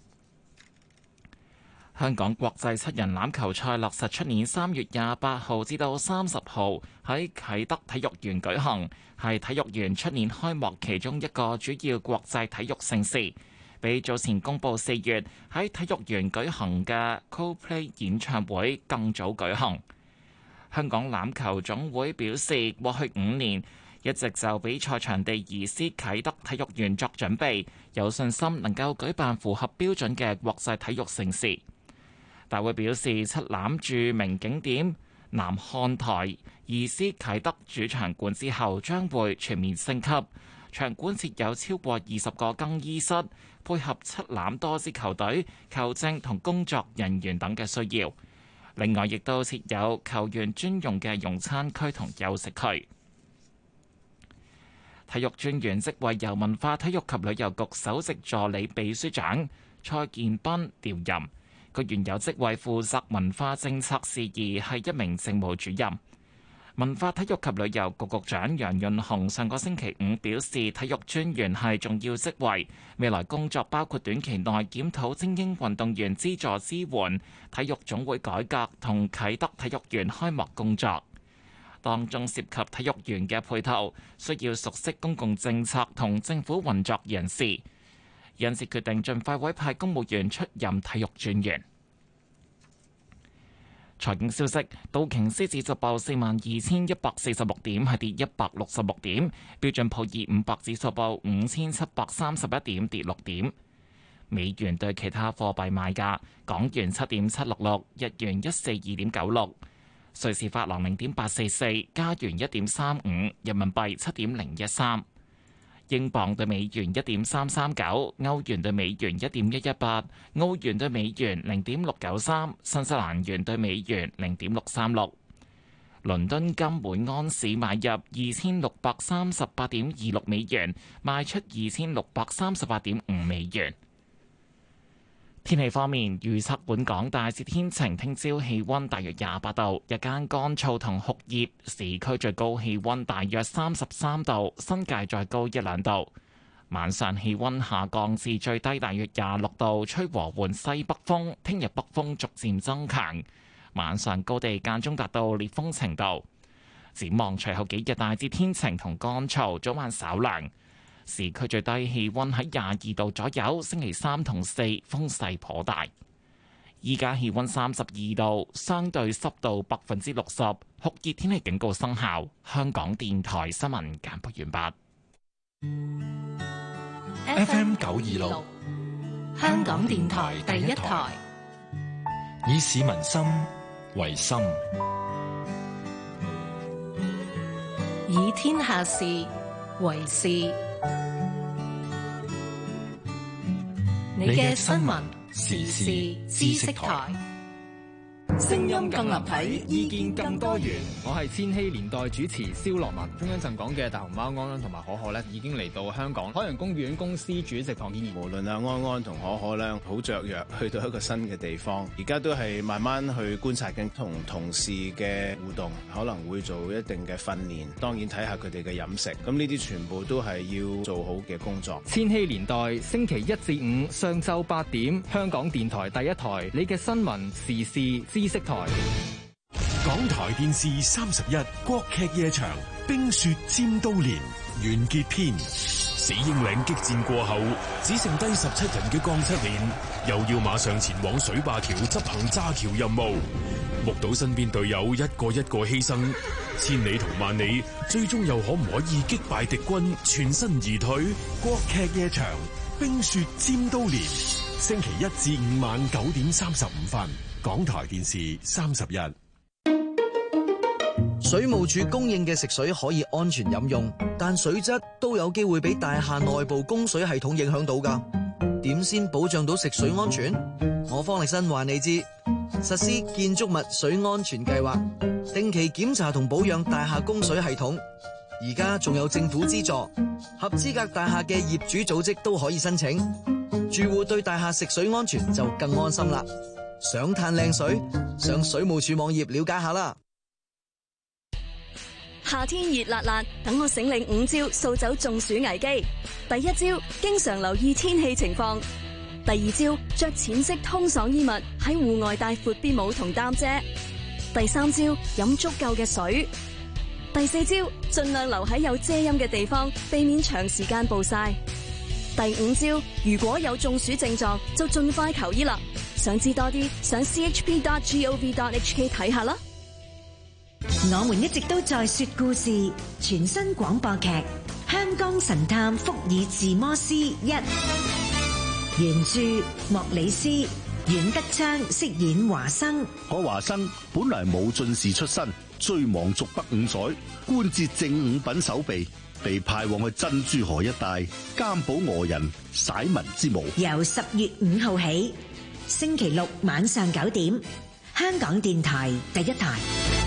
香港國際七人欖球賽落實出年三月廿八號至到三十號喺啟德體育園舉行，係體育園出年開幕其中一個主要國際體育盛事， 比早前公佈四月喺體育園舉行嘅 Coldplay 演唱會更早舉行。香港欖球總會表示，過去五年一直就比賽場地移師啟德體育園作準備，有信心能夠舉辦符合標準嘅國際體育盛事。大會表示，七欖著名景點南看台移師啟德主場館之後，將會全面升級。場館設有超過二十個更衣室，配合七欖多支球隊、球證同工作人員等嘅需要。另外，亦都設有球員專用嘅用餐區同休息區。體育專員職位由文化體育及旅遊局首席助理秘書長蔡建斌調任。佢原有職位負責文化政策事宜，係一名政務主任。文化體育及旅遊局局長楊潤雄上個星期五表示，體育專員係重要職位，未來工作包括短期內檢討精英運動員資助支援、體育總會改革同啟德體育園開幕工作。當中涉及體育園嘅配套，需要熟悉公共政策同政府運作人士。因此決定盡快委派公務員出任體育專員。財經消息，道瓊斯指數報四萬二千一百四十六點，係跌一百六十六點；標準普爾五百指數報五千七百三十一點，跌六點。美元對其他貨幣賣價：港元七點七六六，日元一四二點九六，瑞士法郎零點八四四，加元一點三五，人民幣七點零一三。英鎊對美元一點三三九，歐元對美元一點一一八，澳元對美元零點六九三，新西蘭元對美元零點六三六。倫敦金每安士買入二千六百三十八點二六美元，賣出二千六百三十八點五美元。天氣方面，預測本港大致天晴，聽朝氣溫大約廿八度，日間乾燥同酷熱，市區最高氣溫大約三十三度，新界再高一兩度。晚上氣溫下降至最低大約廿六度，吹和緩西北風，聽日北風逐漸增強，晚上高地間中達到烈風程度。展望隨後幾日大致天晴同乾燥，早晚稍涼。市區最低氣溫喺廿二度左右，星期三同四風勢頗大。依家氣溫三十二度，相對濕度百分之六十，酷熱天氣警告生效。香港電台新聞簡報完畢。F M 九二六，香港電台第一台，以市民心為心， 以天下事為事。你嘅新聞時事知識台， 聲音更立體，意見更多元。我係千禧年代主持蕭樂文。中央陣講嘅大熊貓安安同埋可可咧，已經嚟到香港。海洋公園公司主席唐建儀， 無論阿安安同可可咧，好雀躍去到一個新嘅地方。而家都係慢慢去觀察緊同同事嘅互動，可能會做一定嘅訓練。當然睇下佢哋嘅飲食。咁呢啲全部都係要做好嘅工作。 千禧年代星期一至五上晝八點，香港電台第一台，你嘅新聞時事知識台。 港台電視三十一國劇夜場《冰雪尖刀連》完結篇。死英嶺激戰過後，只剩低十七人嘅鋼七連又要馬上前往水壩橋執行炸橋任務。目睹身邊隊友一個一個犧牲，千里同萬里，最終又可唔可以擊敗敵軍，全身而退？國劇夜場《冰雪尖刀連》，星期一至五晚九點三十五分。港台電視三十一。 水務署供應嘅食水可以安全飲用，但水質都有機會俾大廈內部供水系統影響到㗎。點先保障到食水安全？我方力申話你知，實施建築物水安全計劃，定期檢查同保養大廈供水系統。而家仲有政府資助，合資格大廈嘅業主組織都可以申請。住戶對大廈食水安全就更安心啦。想嘆靚水，上水務署網頁了解下啦。 夏天熱辣辣，等我醒領五招掃走中暑危機。第一招，經常留意天氣情況；第二招，着淺色通爽衣物，喺戶外帶闊啲帽同擔遮；第三招，飲足夠嘅水；第四招，盡量留喺有遮陰嘅地方，避免長時間暴曬； 第五招，如果有中暑症狀，就盡快求醫啦。想知多啲，上 c h p dot gov dot h k 睇下啦。 我們一直都在說故事，全新廣播劇《香港神探福爾自摩斯一》，原著莫里斯，阮德昌飾演華生。 我華生本來冇進士出身，追亡逐北五載，官至正五品守備，被派往去珍珠河一帶監保俄人徙民之務。 由十月五號起，星期六晚上九點，香港電台第一台。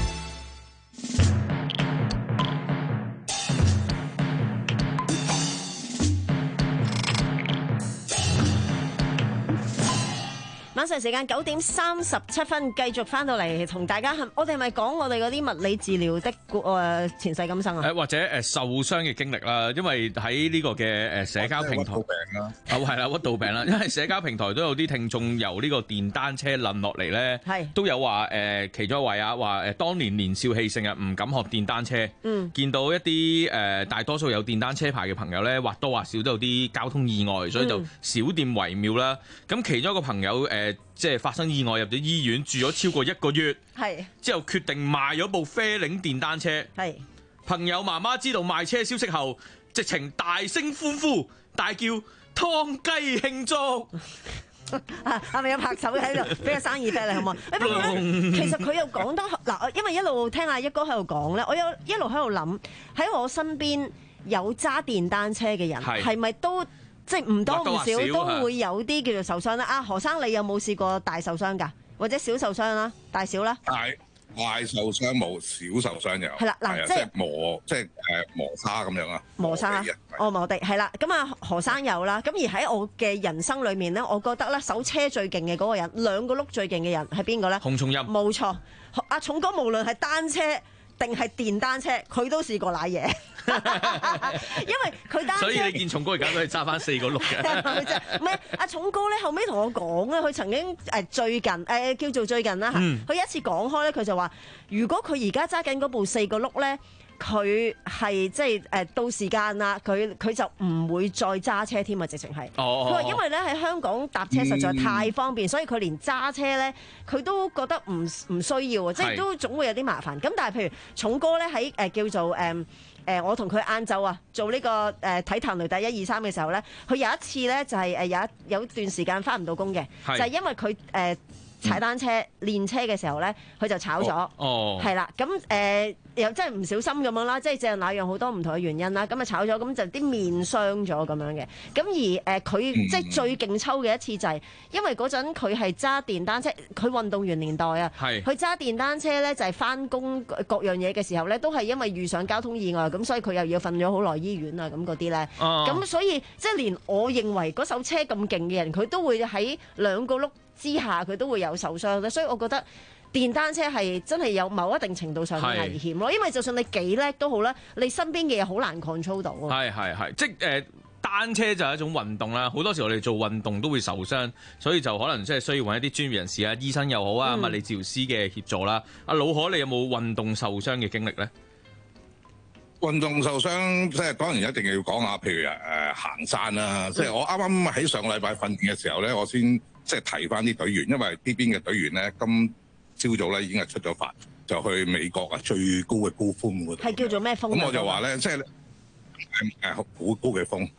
晚上時間九點三十七分，繼續翻到嚟同大家，我哋係咪講我哋嗰啲物理治療的誒前世今生啊？ 誒或者誒受傷嘅經歷啦，因為喺呢個嘅誒社交平台， 屈到病啦， 哦係啦，屈到病啦，因為社交平台都有啲聽眾由呢個電單車冧落嚟咧，係都有話誒其中一位啊話誒當年年少氣盛啊，唔敢學電單車，嗯，見到一啲誒大多數有電單車牌嘅朋友咧，或多或少都有啲交通意外，所以就少掂為妙啦。咁其中一個朋友誒。即係發生意外入咗醫院，住咗超過一個月，係之後決定賣咗部啡領電單車。係朋友媽媽知道賣車消息後，直情大聲歡呼，大叫劏雞慶祝。 啊，係咪有拍手喺度俾個生意俾你好唔好？不過咧，其實佢又講得嗱，因為一路聽阿一哥喺度講咧，我有一路喺度諗，喺我身邊有揸電單車嘅人，係咪都？即係唔多唔少都會有啲叫做受傷啦。啊，何生你有冇試過大受傷㗎？或者小受傷啦，大小啦？ 大大受傷冇，小受傷有。係啦，嗱，即係磨，即係誒磨砂咁樣啊。磨砂，哦磨地係啦。咁啊，何生有啦。咁而喺我嘅人生裏面咧，我覺得咧手車最勁嘅嗰個人，兩個轆最勁嘅人係邊個咧？洪松蔭。冇錯，阿重哥無論係單車定係電單車，佢都試過瀨嘢。因為佢單車，所以你見重哥而家都係揸翻四個轆嘅。唔係阿重哥咧，後尾同我講咧，佢曾經誒最近誒、呃、叫做最近啦嚇，佢、嗯、一次講開咧，佢就話：如果佢而家揸緊嗰部四個轆咧，佢係即係誒到時間啦，佢佢就唔會再揸車添啊！直情係。哦。佢話因為咧喺香港搭車實在太方便，嗯、所以佢連揸車咧佢都覺得唔唔需要啊，即係都總會有啲麻煩。咁但係譬如重哥咧喺誒叫做誒。呃誒、呃，我同佢晏晝啊，做呢、這個誒體壇雷達一二三嘅時候咧，佢有一次咧就係、是、誒有一有段時間返唔到工嘅，就係因為佢誒、呃、踩單車、嗯、練車嘅時候咧，佢就炒咗，哦，係啦，咁誒、呃、又真係唔小心咁樣啦，即係這樣那樣好多唔同嘅原因啦，咁啊炒咗，咁就啲面傷咗咁樣嘅，咁而誒佢、呃、即係最勁抽嘅一次就係、是、因為嗰陣佢係揸電單車，佢運動員年代啊，佢揸電單車咧就係返工各樣嘢嘅時候咧，都係因為遇上交通意外，咁所以佢又要瞓咗好耐醫院啊，咁嗰啲咧，咁、哦、所以即係連我認為嗰手車咁勁嘅人，佢都會喺兩個轆之下，佢都會有受傷咧，所以我覺得電單車係真係有某一定程度上嘅危險咯，因為就算你幾叻都好啦，你身邊嘅嘢好難 control 到。 係係係，即係誒、呃、單車就係一種運動啦，好多時我哋做運動都會受傷，所以就可能即係需要揾一啲專業人士啊，醫生又好啊，嗯、物理治療師嘅協助啦。阿老可，你有冇運動受傷嘅經歷咧？ 運動受傷即係當然一定要講下，譬如誒、呃、行山啦、啊，即係、嗯、我啱啱喺上個禮拜訓練嘅時候咧，我先即係提翻啲隊員，因為呢邊嘅隊員咧今朝早咧已經係出咗發，就去美國啊最高嘅高峰嗰度。係叫做咩峰？咁我就話咧，即係誒誒好高嘅峰。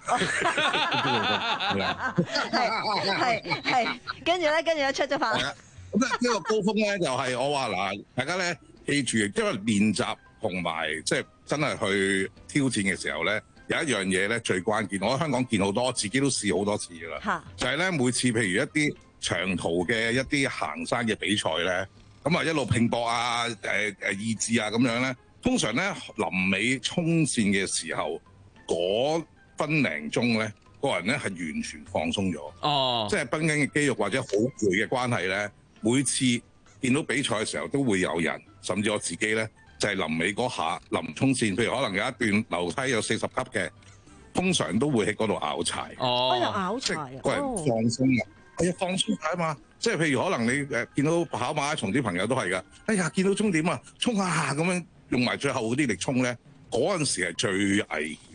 係係，跟住咧，跟住咧出咗發。 咁啊，呢個高峰咧就係我話嗱，大家咧記住，因為練習同埋即係真係去挑戰嘅時候咧，有一樣嘢咧最關鍵，我喺香港見好多，我自己都試好多次噶啦，就係咧每次譬如一啲長途嘅一啲行山嘅比賽咧，咁啊一路拼搏啊，誒誒意志啊咁樣咧，通常咧臨尾衝線嘅時候嗰分零鐘咧，個人咧係完全放鬆咗，哦，即係繃緊嘅肌肉或者好攰嘅關係咧，每次見到比賽嘅時候都會有人，甚至我自己咧。就係臨尾嗰下臨衝線，譬如可能有一段樓梯有四十級嘅，通常都會喺嗰度拗柴。哦，有拗柴啊！個人放鬆啊，係啊，放鬆下啊嘛。即係譬如可能你誒見到跑馬拉松啲朋友都係㗎。哎呀，見到終點啊，衝下咁樣用埋最後嗰啲力衝咧，嗰陣時係最危險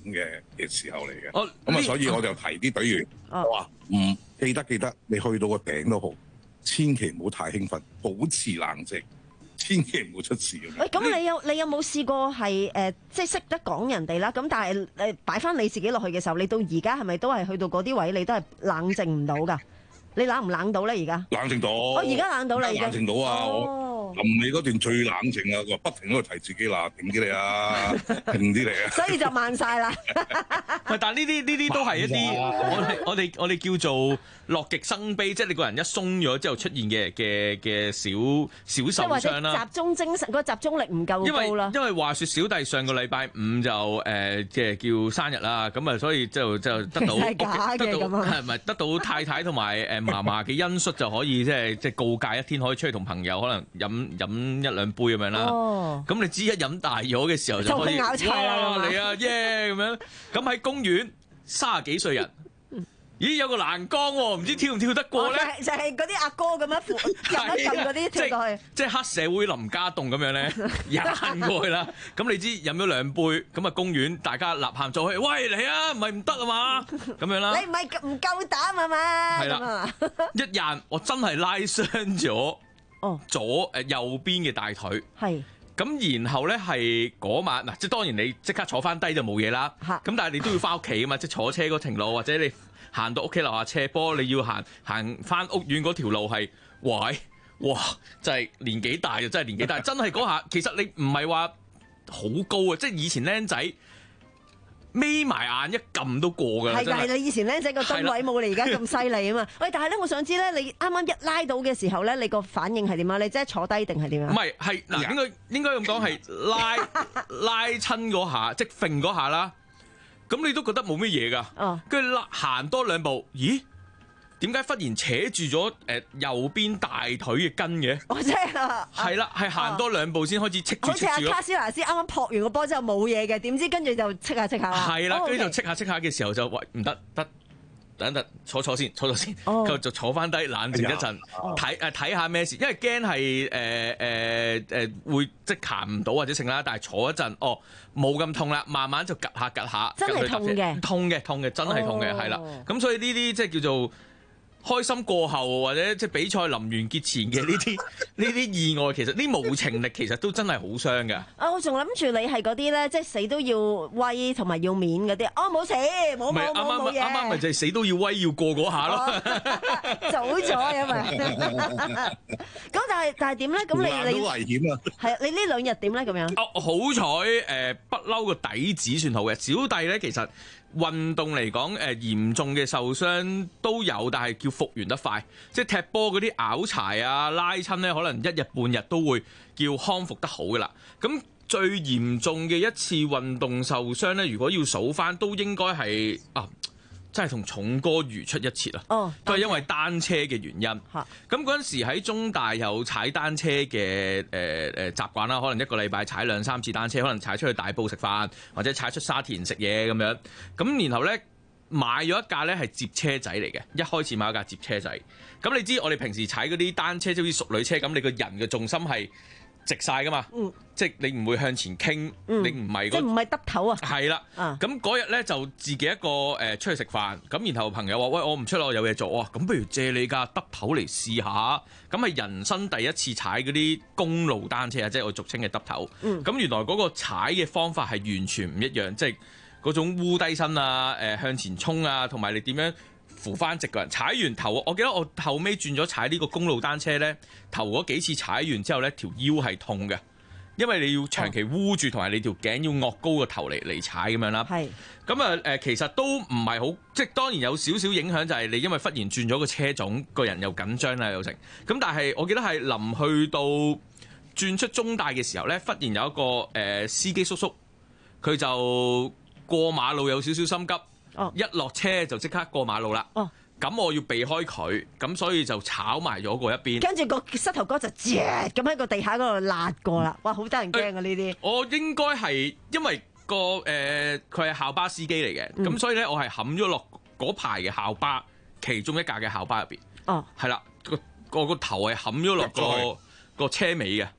嘅嘅時候嚟嘅。 咁啊，所以我就提啲隊員，我話唔記得記得，你去到個頂都好，千祈唔好太興奮，保持冷靜。千祈唔好出事咁。 喂，咁你有你有冇試過係誒、呃，即係識得講人哋啦？咁但係誒擺翻你自己落去嘅時候，你到而家係咪都係去到嗰啲位，你都係冷靜唔到㗎？你冷唔冷到咧？而家冷靜到。 我而家冷到啦，已經。 冷靜到啊！ 哦臨你嗰段最冷靜啊，我不停喺度提自己啦，靜啲嚟啊，靜啲嚟啊。 所以就慢晒啦。 但係呢啲呢啲都係一啲我哋我哋我哋叫做樂極生悲，即係你個人一鬆咗之後出現嘅嘅嘅小小受傷啦。 集中精神嗰個集中力唔夠高啦。 因為話説小弟上個禮拜五就誒即係叫生日啦，咁啊所以就就得到係假嘅咁啊， 係咪得到太太同埋誒嫲嫲嘅恩恤就可以即係即係告誡一天可以出去同朋友可能飲飲一兩杯咁樣啦。哦，咁你知一飲大咗嘅時候就可以咬柴啦， 嚟啊耶咁樣。咁喺公園三十幾歲人。咦，有個欄杆喎，唔知跳唔跳得過咧？ 就係嗰啲阿哥咁樣扶撳一撳嗰啲跳過去， 即係黑社會林家棟咁樣咧，行過去啦。咁你知飲咗兩杯，咁啊公園大家吶喊咗去，喂嚟啊，唔係唔得啊嘛，咁樣啦。 你唔係唔夠膽啊嘛？ 係啦，一人我真係拉傷咗左誒右邊嘅大腿。係。咁然後咧係嗰晚嗱，即係當然你即刻坐翻低就冇嘢啦。咁但係你都要翻屋企啊嘛，即係坐車嗰程路或者你。行到屋企樓下斜坡，你要行行翻屋苑嗰條路係，哇！哇！真係年紀大就真係年紀大，真係嗰下其實你唔係話好高啊，即係以前僆仔眯埋眼一撳都過㗎啦。係㗎，係你以前僆仔個噸位冇你而家咁犀利啊嘛。喂，但係咧，我想知咧，你啱啱一拉到嘅時候咧，你個反應係點啊？你即係坐低定係點啊？ 唔係，係嗱，應該應該咁講係拉拉親嗰下，即係揈嗰下啦。咁你都覺得冇乜嘢㗎，跟住行多兩步，咦？點解忽然扯住咗誒右邊大腿嘅筋嘅？ 我知啦， 係啦，係行多兩步先開始戚住戚住。 好似阿卡斯拿斯啱啱撲完個波之後冇嘢嘅，點知跟住就戚下戚下啦。 係啦，跟住就戚下戚下嘅時候就喂唔得得。等等，坐坐先，坐坐先，佢、oh. 就坐翻低，冷靜一陣，睇誒睇下咩事，因為驚係誒誒誒會即係行唔到或者成啦，但係坐一陣，哦冇咁痛啦，慢慢就趌下趌下， 真係痛嘅， 痛嘅痛嘅，真係痛嘅，係啦、oh.，咁所以呢啲即係叫做開心過後或者即係比賽臨完結前嘅呢啲呢啲意外，其實啲無情力其實都真係好傷㗎。 啊，我仲諗住你係嗰啲咧，即係死都要威同埋要面嗰啲。哦，冇事，冇冇冇冇嘢。啱啱咪就係死都要威要過嗰下咯。 早咗因為。咁但係但係點咧？咁你你好危險啊！ 係啊，你呢兩日點咧？咁樣。 哦，好彩誒，不嬲個底子算好嘅。小弟咧其實。運動嚟講，誒、呃、嚴重嘅受傷都有，但係叫復原得快。即係踢波嗰啲拗柴啊、拉親咧，可能一日半日都會叫康復得好㗎啦。咁最嚴重嘅一次運動受傷咧，如果要數返，都應該係啊，真係同重哥如出一轍啊！哦，都係因為單車嘅原因。嚇，咁嗰陣時喺中大有踩單車嘅誒誒習慣啦，可能一個禮拜踩兩三次單車，可能踩出去大埔食飯，或者踩出沙田食嘢咁樣。咁然後咧買咗一架咧係接車仔嚟嘅，一開始買一架接車仔。咁你知我哋平時踩嗰啲單車，即好似淑女車咁，你個人嘅重心係直晒噶嘛，嗯、即係你唔會向前傾，嗯、你唔係、嗰個、 即係唔係耷頭啊？ 係啦，咁嗰日咧就自己一個誒、呃、出去食飯，咁然後朋友話：喂，我唔出啦，我有嘢做。哇，咁不如借你架耷頭嚟試下。咁係人生第一次踩嗰啲公路單車啊，即係我俗稱嘅耷頭。咁、嗯、原來嗰個踩嘅方法係完全唔一樣，即係嗰種烏低身啊、誒、呃、向前衝啊，同埋你點樣扶翻直個人，踩完頭，我記得我後尾轉咗踩呢個公路單車咧，頭嗰幾次踩完之後咧，條腰係痛嘅，因為你要長期箍住，同埋你條頸要岳高個頭嚟嚟踩咁樣啦。係咁啊誒，其實都唔係好，即係當然有少少影響，就係你因為忽然轉咗個車種，個人又緊張啦，又成。咁但係我記得係臨去到轉出中大嘅時候咧，忽然有一個誒、呃、司機叔叔，佢就過馬路有少少心急。Oh. 一落車就即刻過馬路啦，咁、oh. 我要避開佢，咁所以就炒埋咗過一邊， 跟住個膝頭哥就咁喺個地下嗰度辣過啦，哇，好得人驚啊呢啲！ 我應該係因為、個誒佢係校巴司機嚟嘅，咁、嗯、所以咧我係冚咗落嗰排嘅校巴其中一架嘅校巴入邊，哦，係啦，個個個頭係冚咗落個個車尾嘅。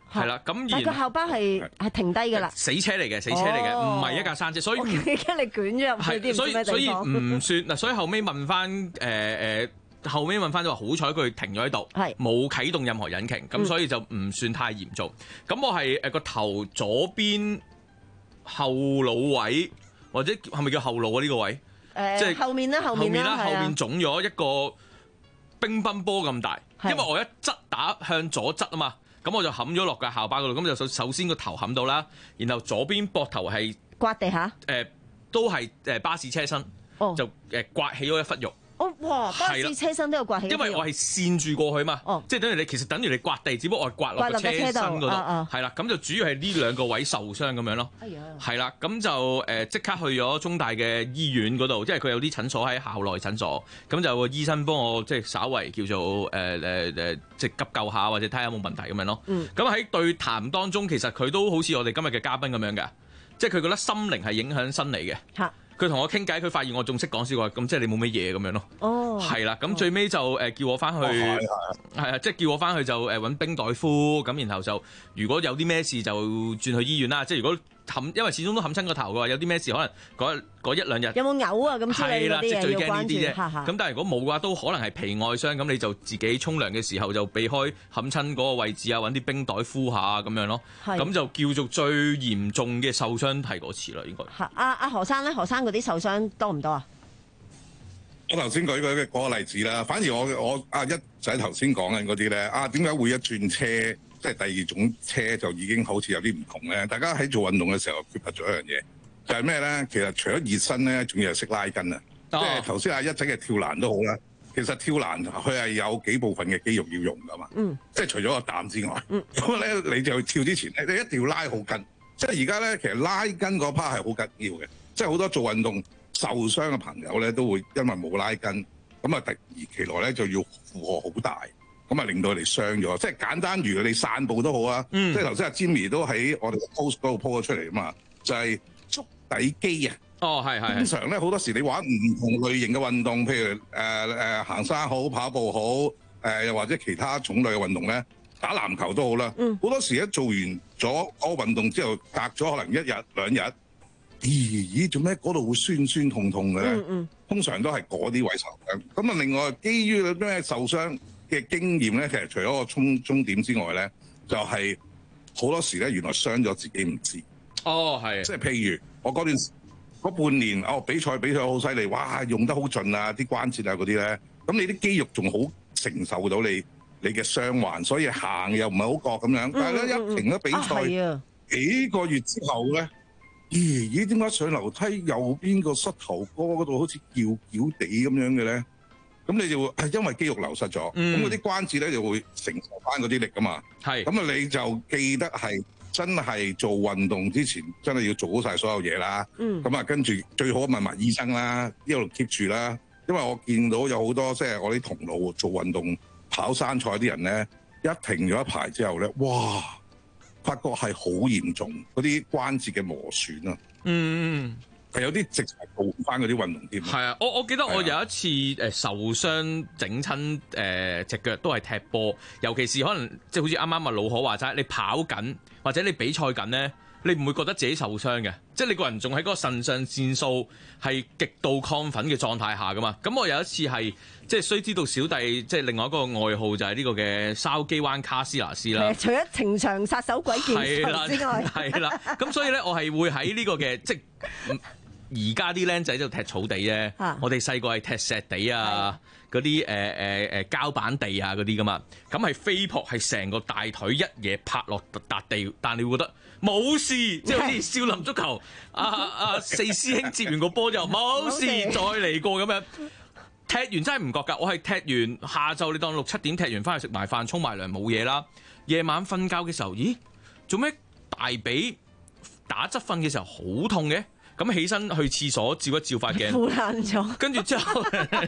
係啦，咁但個校巴係係停低㗎啦， 死車嚟嘅，死車嚟嘅，唔係一架山車，所以驚你捲咗入去啲唔知咩地方。 所以唔算嗱，所以後尾問翻誒誒，後尾問翻就話好彩佢停咗喺度，冇啟動任何引擎，咁所以就唔算太嚴重。咁我係誒個頭左邊後腦位，或者係咪叫後腦啊？呢個位誒，即係後面啦，後面啦， 後面腫咗一個乒乓波咁大，因為我一側打向左側啊嘛。咁我就冚咗落架校巴嗰度，咁就首首先個頭冚到啦，然後左邊膊頭係刮地下， 誒、呃、都係誒巴士車身，哦、就誒刮起咗一忽肉。 哦，哇！巴士車身都有刮起， 因為我係跣住過去嘛，哦、即係等於你其實等於你刮地，只不過我係刮落個車身嗰度，係啦，咁就主要係呢兩個位受傷咁樣咯。係啊，係啦，咁就誒即刻去咗中大嘅醫院嗰度，即係佢有啲診所喺校內診所，咁就個醫生幫我即係稍為叫做誒誒誒，即係急救下或者睇下有冇問題咁樣咯。咁喺、嗯、對談當中，其實佢都好似我哋今日嘅嘉賓咁樣嘅，即係佢覺得心靈係影響生理嘅。嚇！佢同我傾偈，佢發現我仲識講笑話，咁即係你冇乜嘢咁樣咯。哦，係啦，咁最尾就誒叫我翻去，係啊，即係叫我翻去就誒揾冰袋敷，咁然後就如果有啲咩事就轉去醫院啦。即係如果冚，因為始終都冚親個頭嘅話，有啲咩事可能嗰嗰一兩日有冇嘔啊？咁之類嗰啲嘢要關注。 咁但係如果冇嘅話，都可能係皮外傷，咁你就自己沖涼嘅時候就避開冚親嗰個位置啊，揾啲冰袋敷下咁樣咯。咁就叫做最嚴重嘅受傷係嗰次啦，應該。 阿阿何生咧，何生嗰啲受傷多唔多啊？ 我頭先舉嘅嗰個例子啦，反而我我阿一仔頭先講緊嗰啲咧，啊點解會一轉車？即係第二種車就已經好似有啲唔同咧。大家喺做運動嘅時候缺乏咗一樣嘢，就係咩咧？其實除咗熱身咧，仲要係識拉筋啊！哦、即係頭先阿一仔嘅跳欄都好啦。其實跳欄佢係有幾部分嘅肌肉要用噶嘛。嗯。即係除咗個膽之外，咁咧、嗯、你就跳之前咧，你一定要拉好筋。即係而家咧，其實拉筋嗰 part 係好緊要嘅。即係好多做運動受傷嘅朋友咧，都會因為冇拉筋，咁啊突如其來咧就要負荷好大。咁啊，令到你傷咗。即係簡單，如果你散步都好啊。嗯、即係頭先阿 Jimmy 都喺我哋 post 嗰度 po 咗出嚟啊嘛，就係、是、足底肌啊。哦，係係。通常咧，好多時你玩唔同類型嘅運動，譬如誒誒、呃、行山好、跑步好，誒、呃、又或者其他種類嘅運動咧，打籃球都好啦。嗯。好多時一做完咗嗰個運動之後，隔咗可能一日兩日，咦咦做咩嗰度會酸酸痛痛嘅咧？嗯嗯。通常都係嗰啲位受傷。咁啊，另外基於咩受傷嘅經驗咧，其實除咗個終終點之外咧，就係、是、好多時咧，原來傷咗自己唔知。哦，係。即係譬如我嗰段嗰半年，哦比賽比賽好犀利，哇用得好盡啊，啲關節啊嗰啲咧，咁你啲肌肉仲好承受到你你嘅傷患，所以行又唔係好覺咁樣。但係咧、嗯、一停咗比賽、啊、幾個月之後咧，咦咦點解上樓梯右邊個膝頭哥嗰度好似翹翹地咁樣嘅咧？咁你就會係因為肌肉流失咗，咁嗰啲關節咧就會承受翻嗰啲力噶嘛。係，咁啊你就記得係真係做運動之前，真係要做好晒所有嘢啦。嗯，咁啊跟住最好問埋醫生啦，一路 keep 住啦。因為我見到有好多即係、就是、我啲同路做運動跑山賽啲人咧，一停咗一排之後咧，哇，發覺係好嚴重嗰啲關節嘅磨損啊。嗯。係有啲直係做唔翻嗰啲運動添。係啊，我我記得我有一次誒受傷整親誒隻腳都係踢波，尤其是可能即係好似啱啱阿老可話齋，你跑緊或者你比賽緊咧，你唔會覺得自己受傷嘅，即係你個人仲喺嗰個腎上腺素係極度亢奮嘅狀態下噶嘛。咁我有一次係即係須知道小弟即係另外一個外號就係呢個嘅筲箕灣卡斯拿斯啦。 除咗情場殺手鬼劍之外， 係啦，咁所以咧我係會喺呢個嘅即而家啲僆仔就踢草地啫，啊、我哋細個係踢石地啊，嗰啲誒誒誒膠板地啊嗰啲噶嘛，咁係飛撲係成個大腿一嘢拍落笪地，但你會覺得冇事，即係好似少林足球，阿阿、啊啊、四師兄接完個波就冇事，再嚟過咁樣，踢完真係唔覺㗎，我係踢完下晝你當六七點踢完翻去食埋飯沖埋涼冇嘢啦，夜晚瞓覺嘅時候，咦做咩大髀打側瞓嘅時候好痛嘅？咁起身去廁所照一照塊鏡， 腐爛咗。跟住之後，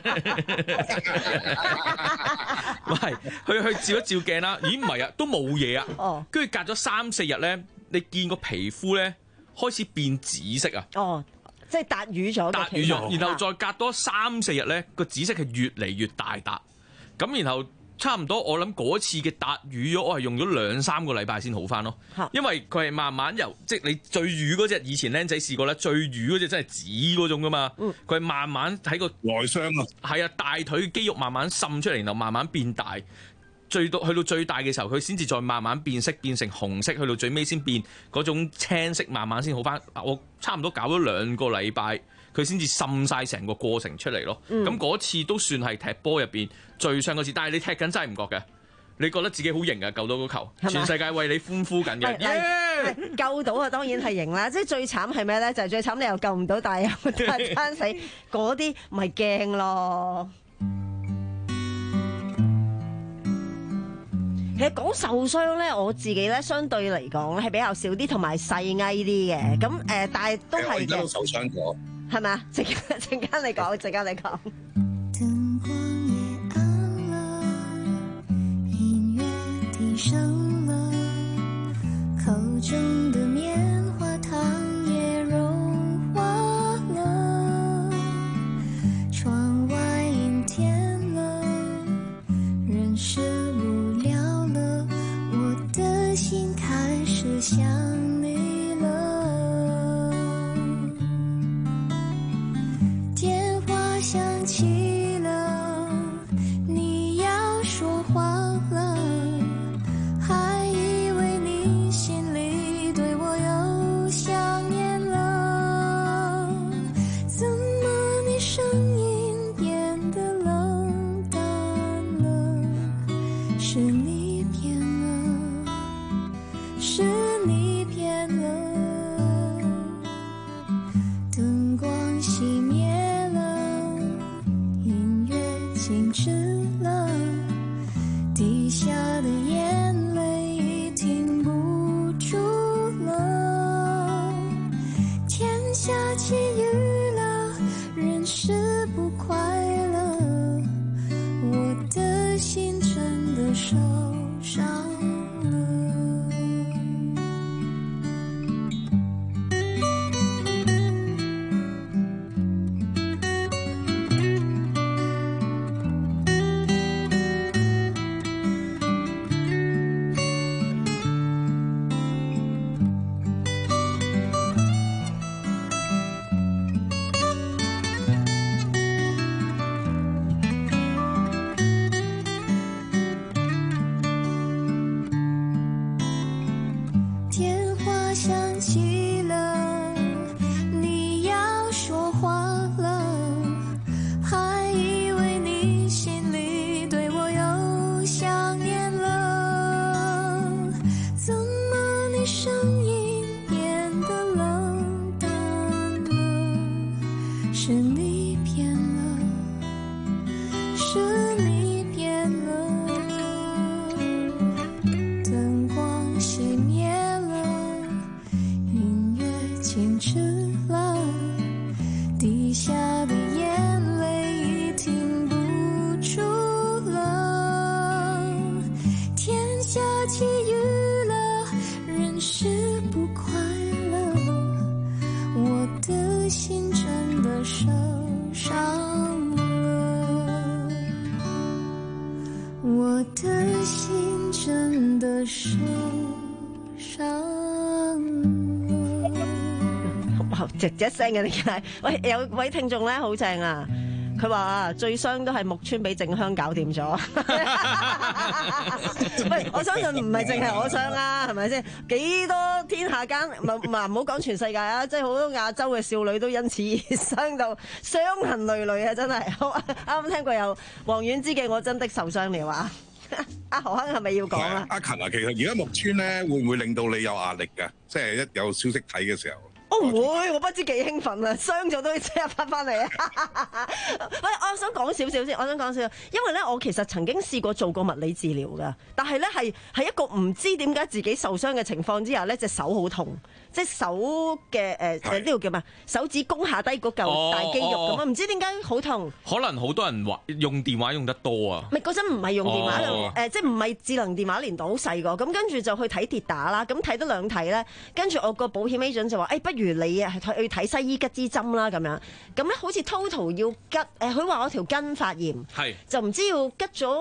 唔係去去照一照鏡啦。咦唔係啊，都冇嘢啊。哦。跟住隔咗三四日咧，你見個皮膚咧開始變紫色啊。 哦，即係達瘀咗。 達瘀咗，然後再隔多三四日咧，個紫色係越嚟越大笪。咁然後差唔多，我諗嗰次嘅達瘀咗，我係用咗兩三個禮拜先好翻咯。因為佢係慢慢由即係你最瘀嗰隻，以前僆仔試過咧，最瘀嗰隻真係紫嗰種噶嘛。佢係慢慢喺個內傷啊， 係啊，大腿肌肉慢慢滲出嚟，然後慢慢變大。最到去到最大嘅時候，佢先至再慢慢變色，變成紅色，去到最尾先變嗰種青色，慢慢先好翻。我差唔多搞咗兩個禮拜，佢先至滲晒成個過程出嚟咯。咁嗰、嗯、次都算係踢波入邊最傷嗰次，但係你踢緊真係唔覺嘅，你覺得自己好型嘅，救到個球，全世界為你歡呼緊嘅。 Yeah! 救到啊，當然係型啦！即係最慘係咩咧？就係、是、最慘你又救唔到，但係又攤死嗰啲，咪驚咯。其實講受傷咧，我自己咧相對嚟講係比較少啲，同埋細翳啲嘅。咁誒、呃，但係都係嘅。我而家都受傷咗， 係咪啊？陣間陣間你講，陣間你講。 燈光也暗了，音樂低聲了，口中的棉花糖也融化了，窗外陰天了，人是無聊了，我的心開始想你了，電話響起了，你要說話了，還以為你心裡對我有想念了，怎麼你聲音變得冷淡了，是你變了，是你變了，燈光熄滅了，音樂靜止了，滴下的眼淚已停不住了，天下起雨了，人是不快樂，我的心真的受傷了。電話響起了，你要說話了，還以為你心裡對我有想念了，怎麼你聲音變得冷淡了，是你變了，是你變了，燈光熄滅靜止了，滴下的眼淚已停不住了，天下起雨了，人是不快樂，我的心真的受傷了，我的心真的受傷了。 直一聲嘅點解？喂，有位聽眾咧好正啊！佢話最傷都係木村俾靜香搞掂咗。喂，我相信唔係淨係我傷啊，係咪先？幾多天下間唔唔唔好講全世界啊！即係好多亞洲嘅少女都因此而傷到傷痕累累啊！真係。好，啱啱聽過有王菀之嘅我真的受傷了啊！阿何鏗係咪要講啊？ 阿勤啊，其實而家木村咧會唔會令到你有壓力㗎？即係一有消息睇嘅時候。 我唔會，我不知幾興奮啊！傷咗都即刻翻翻嚟啊！喂，我想講少少先，我想講少少，因為咧，我其實曾經試過做過物理治療㗎，但係咧係係一個唔知點解自己受傷嘅情況之下咧，隻手好痛，即係手嘅誒誒呢個叫咩？手指公下低嗰嚿大肌肉咁啊，唔、哦哦、知點解好痛。 可能好多人話用電話用得多啊。 咪嗰陣唔係用電話，誒、 哦呃、即係唔係智能電話年代，好細個，咁跟住就去睇跌打啦，咁睇得兩睇咧，跟住我個保險 agent 就話：誒、哎，不如你啊去睇西醫吉支針啦，咁樣，咁咧好似 total 要吉，誒佢話我條筋發炎，就唔知要吉咗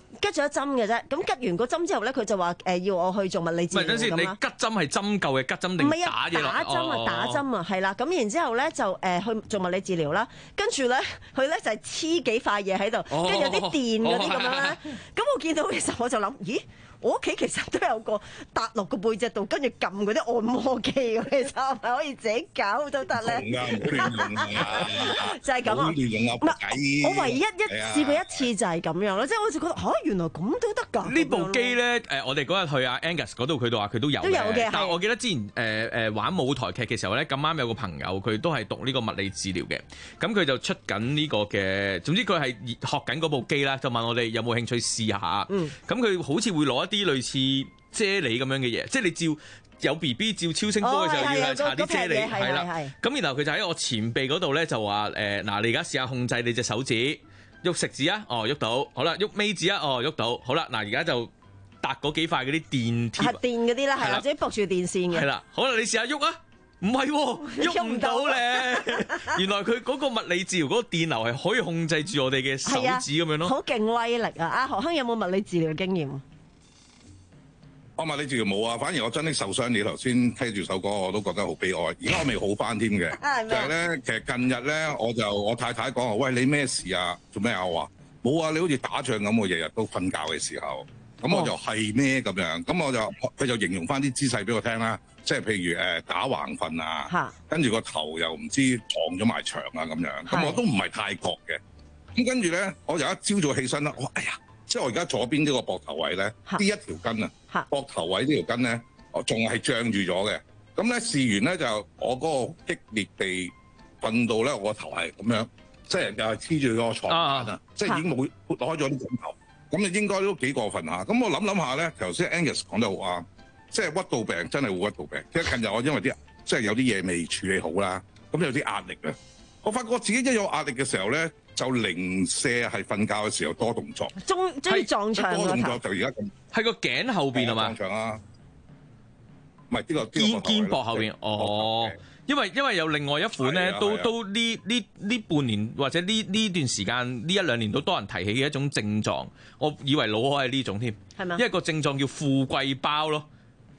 吉咗一針嘅啫。咁吉完個針之後咧，佢就話誒要我去做物理治療。 唔係，等先，你吉針係針灸嘅吉針定打嘢落？ 打針啊，打針啊，係啦。咁然之後咧就誒去做物理治療啦。跟住咧佢咧就係黐幾塊嘢喺度，跟住有啲電嗰啲咁樣咧。咁我見到嘅時候我就諗，咦？我屋企其實都有個搭落個背脊度，跟住撳嗰啲按摩機嘅，其實係咪可以自己搞都得咧？ 用啊，唔好亂用啊！ 就係咁啊！ 唔好亂用啊！ 唔係，我唯一一試過一次就係咁樣咯，即係我就覺得嚇，原來咁都得㗎！ 呢部機咧，誒，我哋嗰日去阿 Angus 嗰度，佢都話佢都有嘅。都有嘅，但係我記得之前誒誒玩舞台劇嘅時候咧，咁啱有個朋友佢都係讀呢個物理治療嘅，咁佢就出緊呢個嘅，總之佢係學緊嗰部機啦，就問我哋有冇興趣試下。嗯。咁佢好似會攞一啲類似啫喱咁樣嘅嘢，即係你照有 B B 照超聲波嘅時候要搽啲啫喱，係啦。咁然後佢就喺我前臂嗰度咧就話誒嗱，你而家試下控制你隻手指喐食指啊，哦喐到，好啦，喐尾指啊，哦喐到，好啦，嗱而家就搭嗰幾塊嗰啲電貼， 核電嗰啲啦，係啦，自己駁住電線嘅。 係啦，好啦，你試下喐啊！唔係喎，喐唔到咧。原來佢嗰個物理治療嗰個電流係可以控制住我哋嘅手指咁樣咯。 好勁威力啊！阿何亨有冇物理治療經驗？ 我物理治療冇啊，反而我真的受傷。你頭先聽住首歌，我都覺得好悲哀。而家我未好翻添嘅，就係咧，其實近日咧，我就我太太講話，喂，你咩事啊？做咩啊？我話冇啊，你好似打仗咁，我日日都瞓覺嘅時候，咁我就係咩咁樣？咁我就佢就形容翻啲姿勢俾我聽啦。即係譬如誒打橫瞓啊，跟住個頭又唔知撞咗埋牆啊咁樣，咁我都唔係太覺嘅。咁跟住咧，我有一朝早起身啦，我話哎呀，即係我而家左邊呢個膊頭位咧，呢一條筋啊，膊頭位呢條筋咧，哦仲係脹住咗嘅。咁咧試完咧就我嗰個激烈地瞓到咧，我個頭係咁樣，即係又係黐住個床板啊，即係已經冇撥開咗啲枕頭。咁你應該都幾過分下。咁我諗諗下咧，頭先 Angus 講得好啱。即係屈到病，真係會屈到病。即係近日我因為啲即係有啲嘢未處理好啦，咁有啲壓力啊。我發覺自己一有壓力嘅時候咧，就零舍係瞓覺嘅時候多動作， 中中意撞牆多動作就而家咁。 喺個頸後邊係嘛？ 撞牆啊！唔係呢個肩肩膊後邊哦。因為因為有另外一款咧，都都呢呢呢半年或者呢呢段時間呢一兩年都多人提起嘅一種症狀。我以為腦海係呢種添，係咪？因為個症狀叫富貴包咯。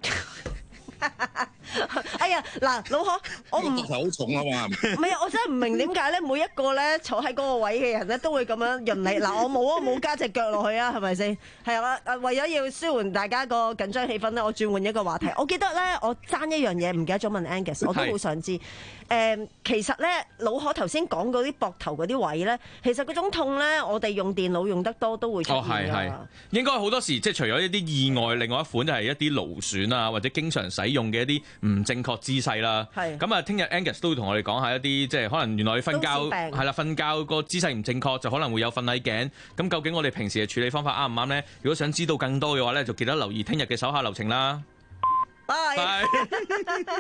哎呀，嗱，老何，我唔頭好重啊嘛， 唔係啊，我真係唔明點解咧，每一個咧坐喺嗰個位嘅人咧都會咁樣潤你。嗱，我冇啊，冇加隻腳落去啊，係咪先？係啊，誒，為咗要舒緩大家個緊張氣氛咧，我轉換一個話題。我記得咧，我爭一樣嘢，唔記得咗問 Angus， 我都好想知。誒，其實咧，老何頭先講嗰啲膊頭嗰啲位咧，其實嗰種痛咧，我哋用電腦用得多都會出現㗎。哦，係係，應該好多時即係除咗一啲意外，另外一款就係一啲勞損啊，或者經常使用嘅一啲唔正確姿勢啦。係咁啊，聽日 Angus 都會同我哋講下一啲，即係可能原來你瞓覺係啦，瞓覺個姿勢唔正確，就可能會有瞓捩頸。咁究竟我哋平時嘅處理方法啱唔啱咧？如果想知道更多嘅話咧，就記得留意聽日嘅手下留情啦。拜拜。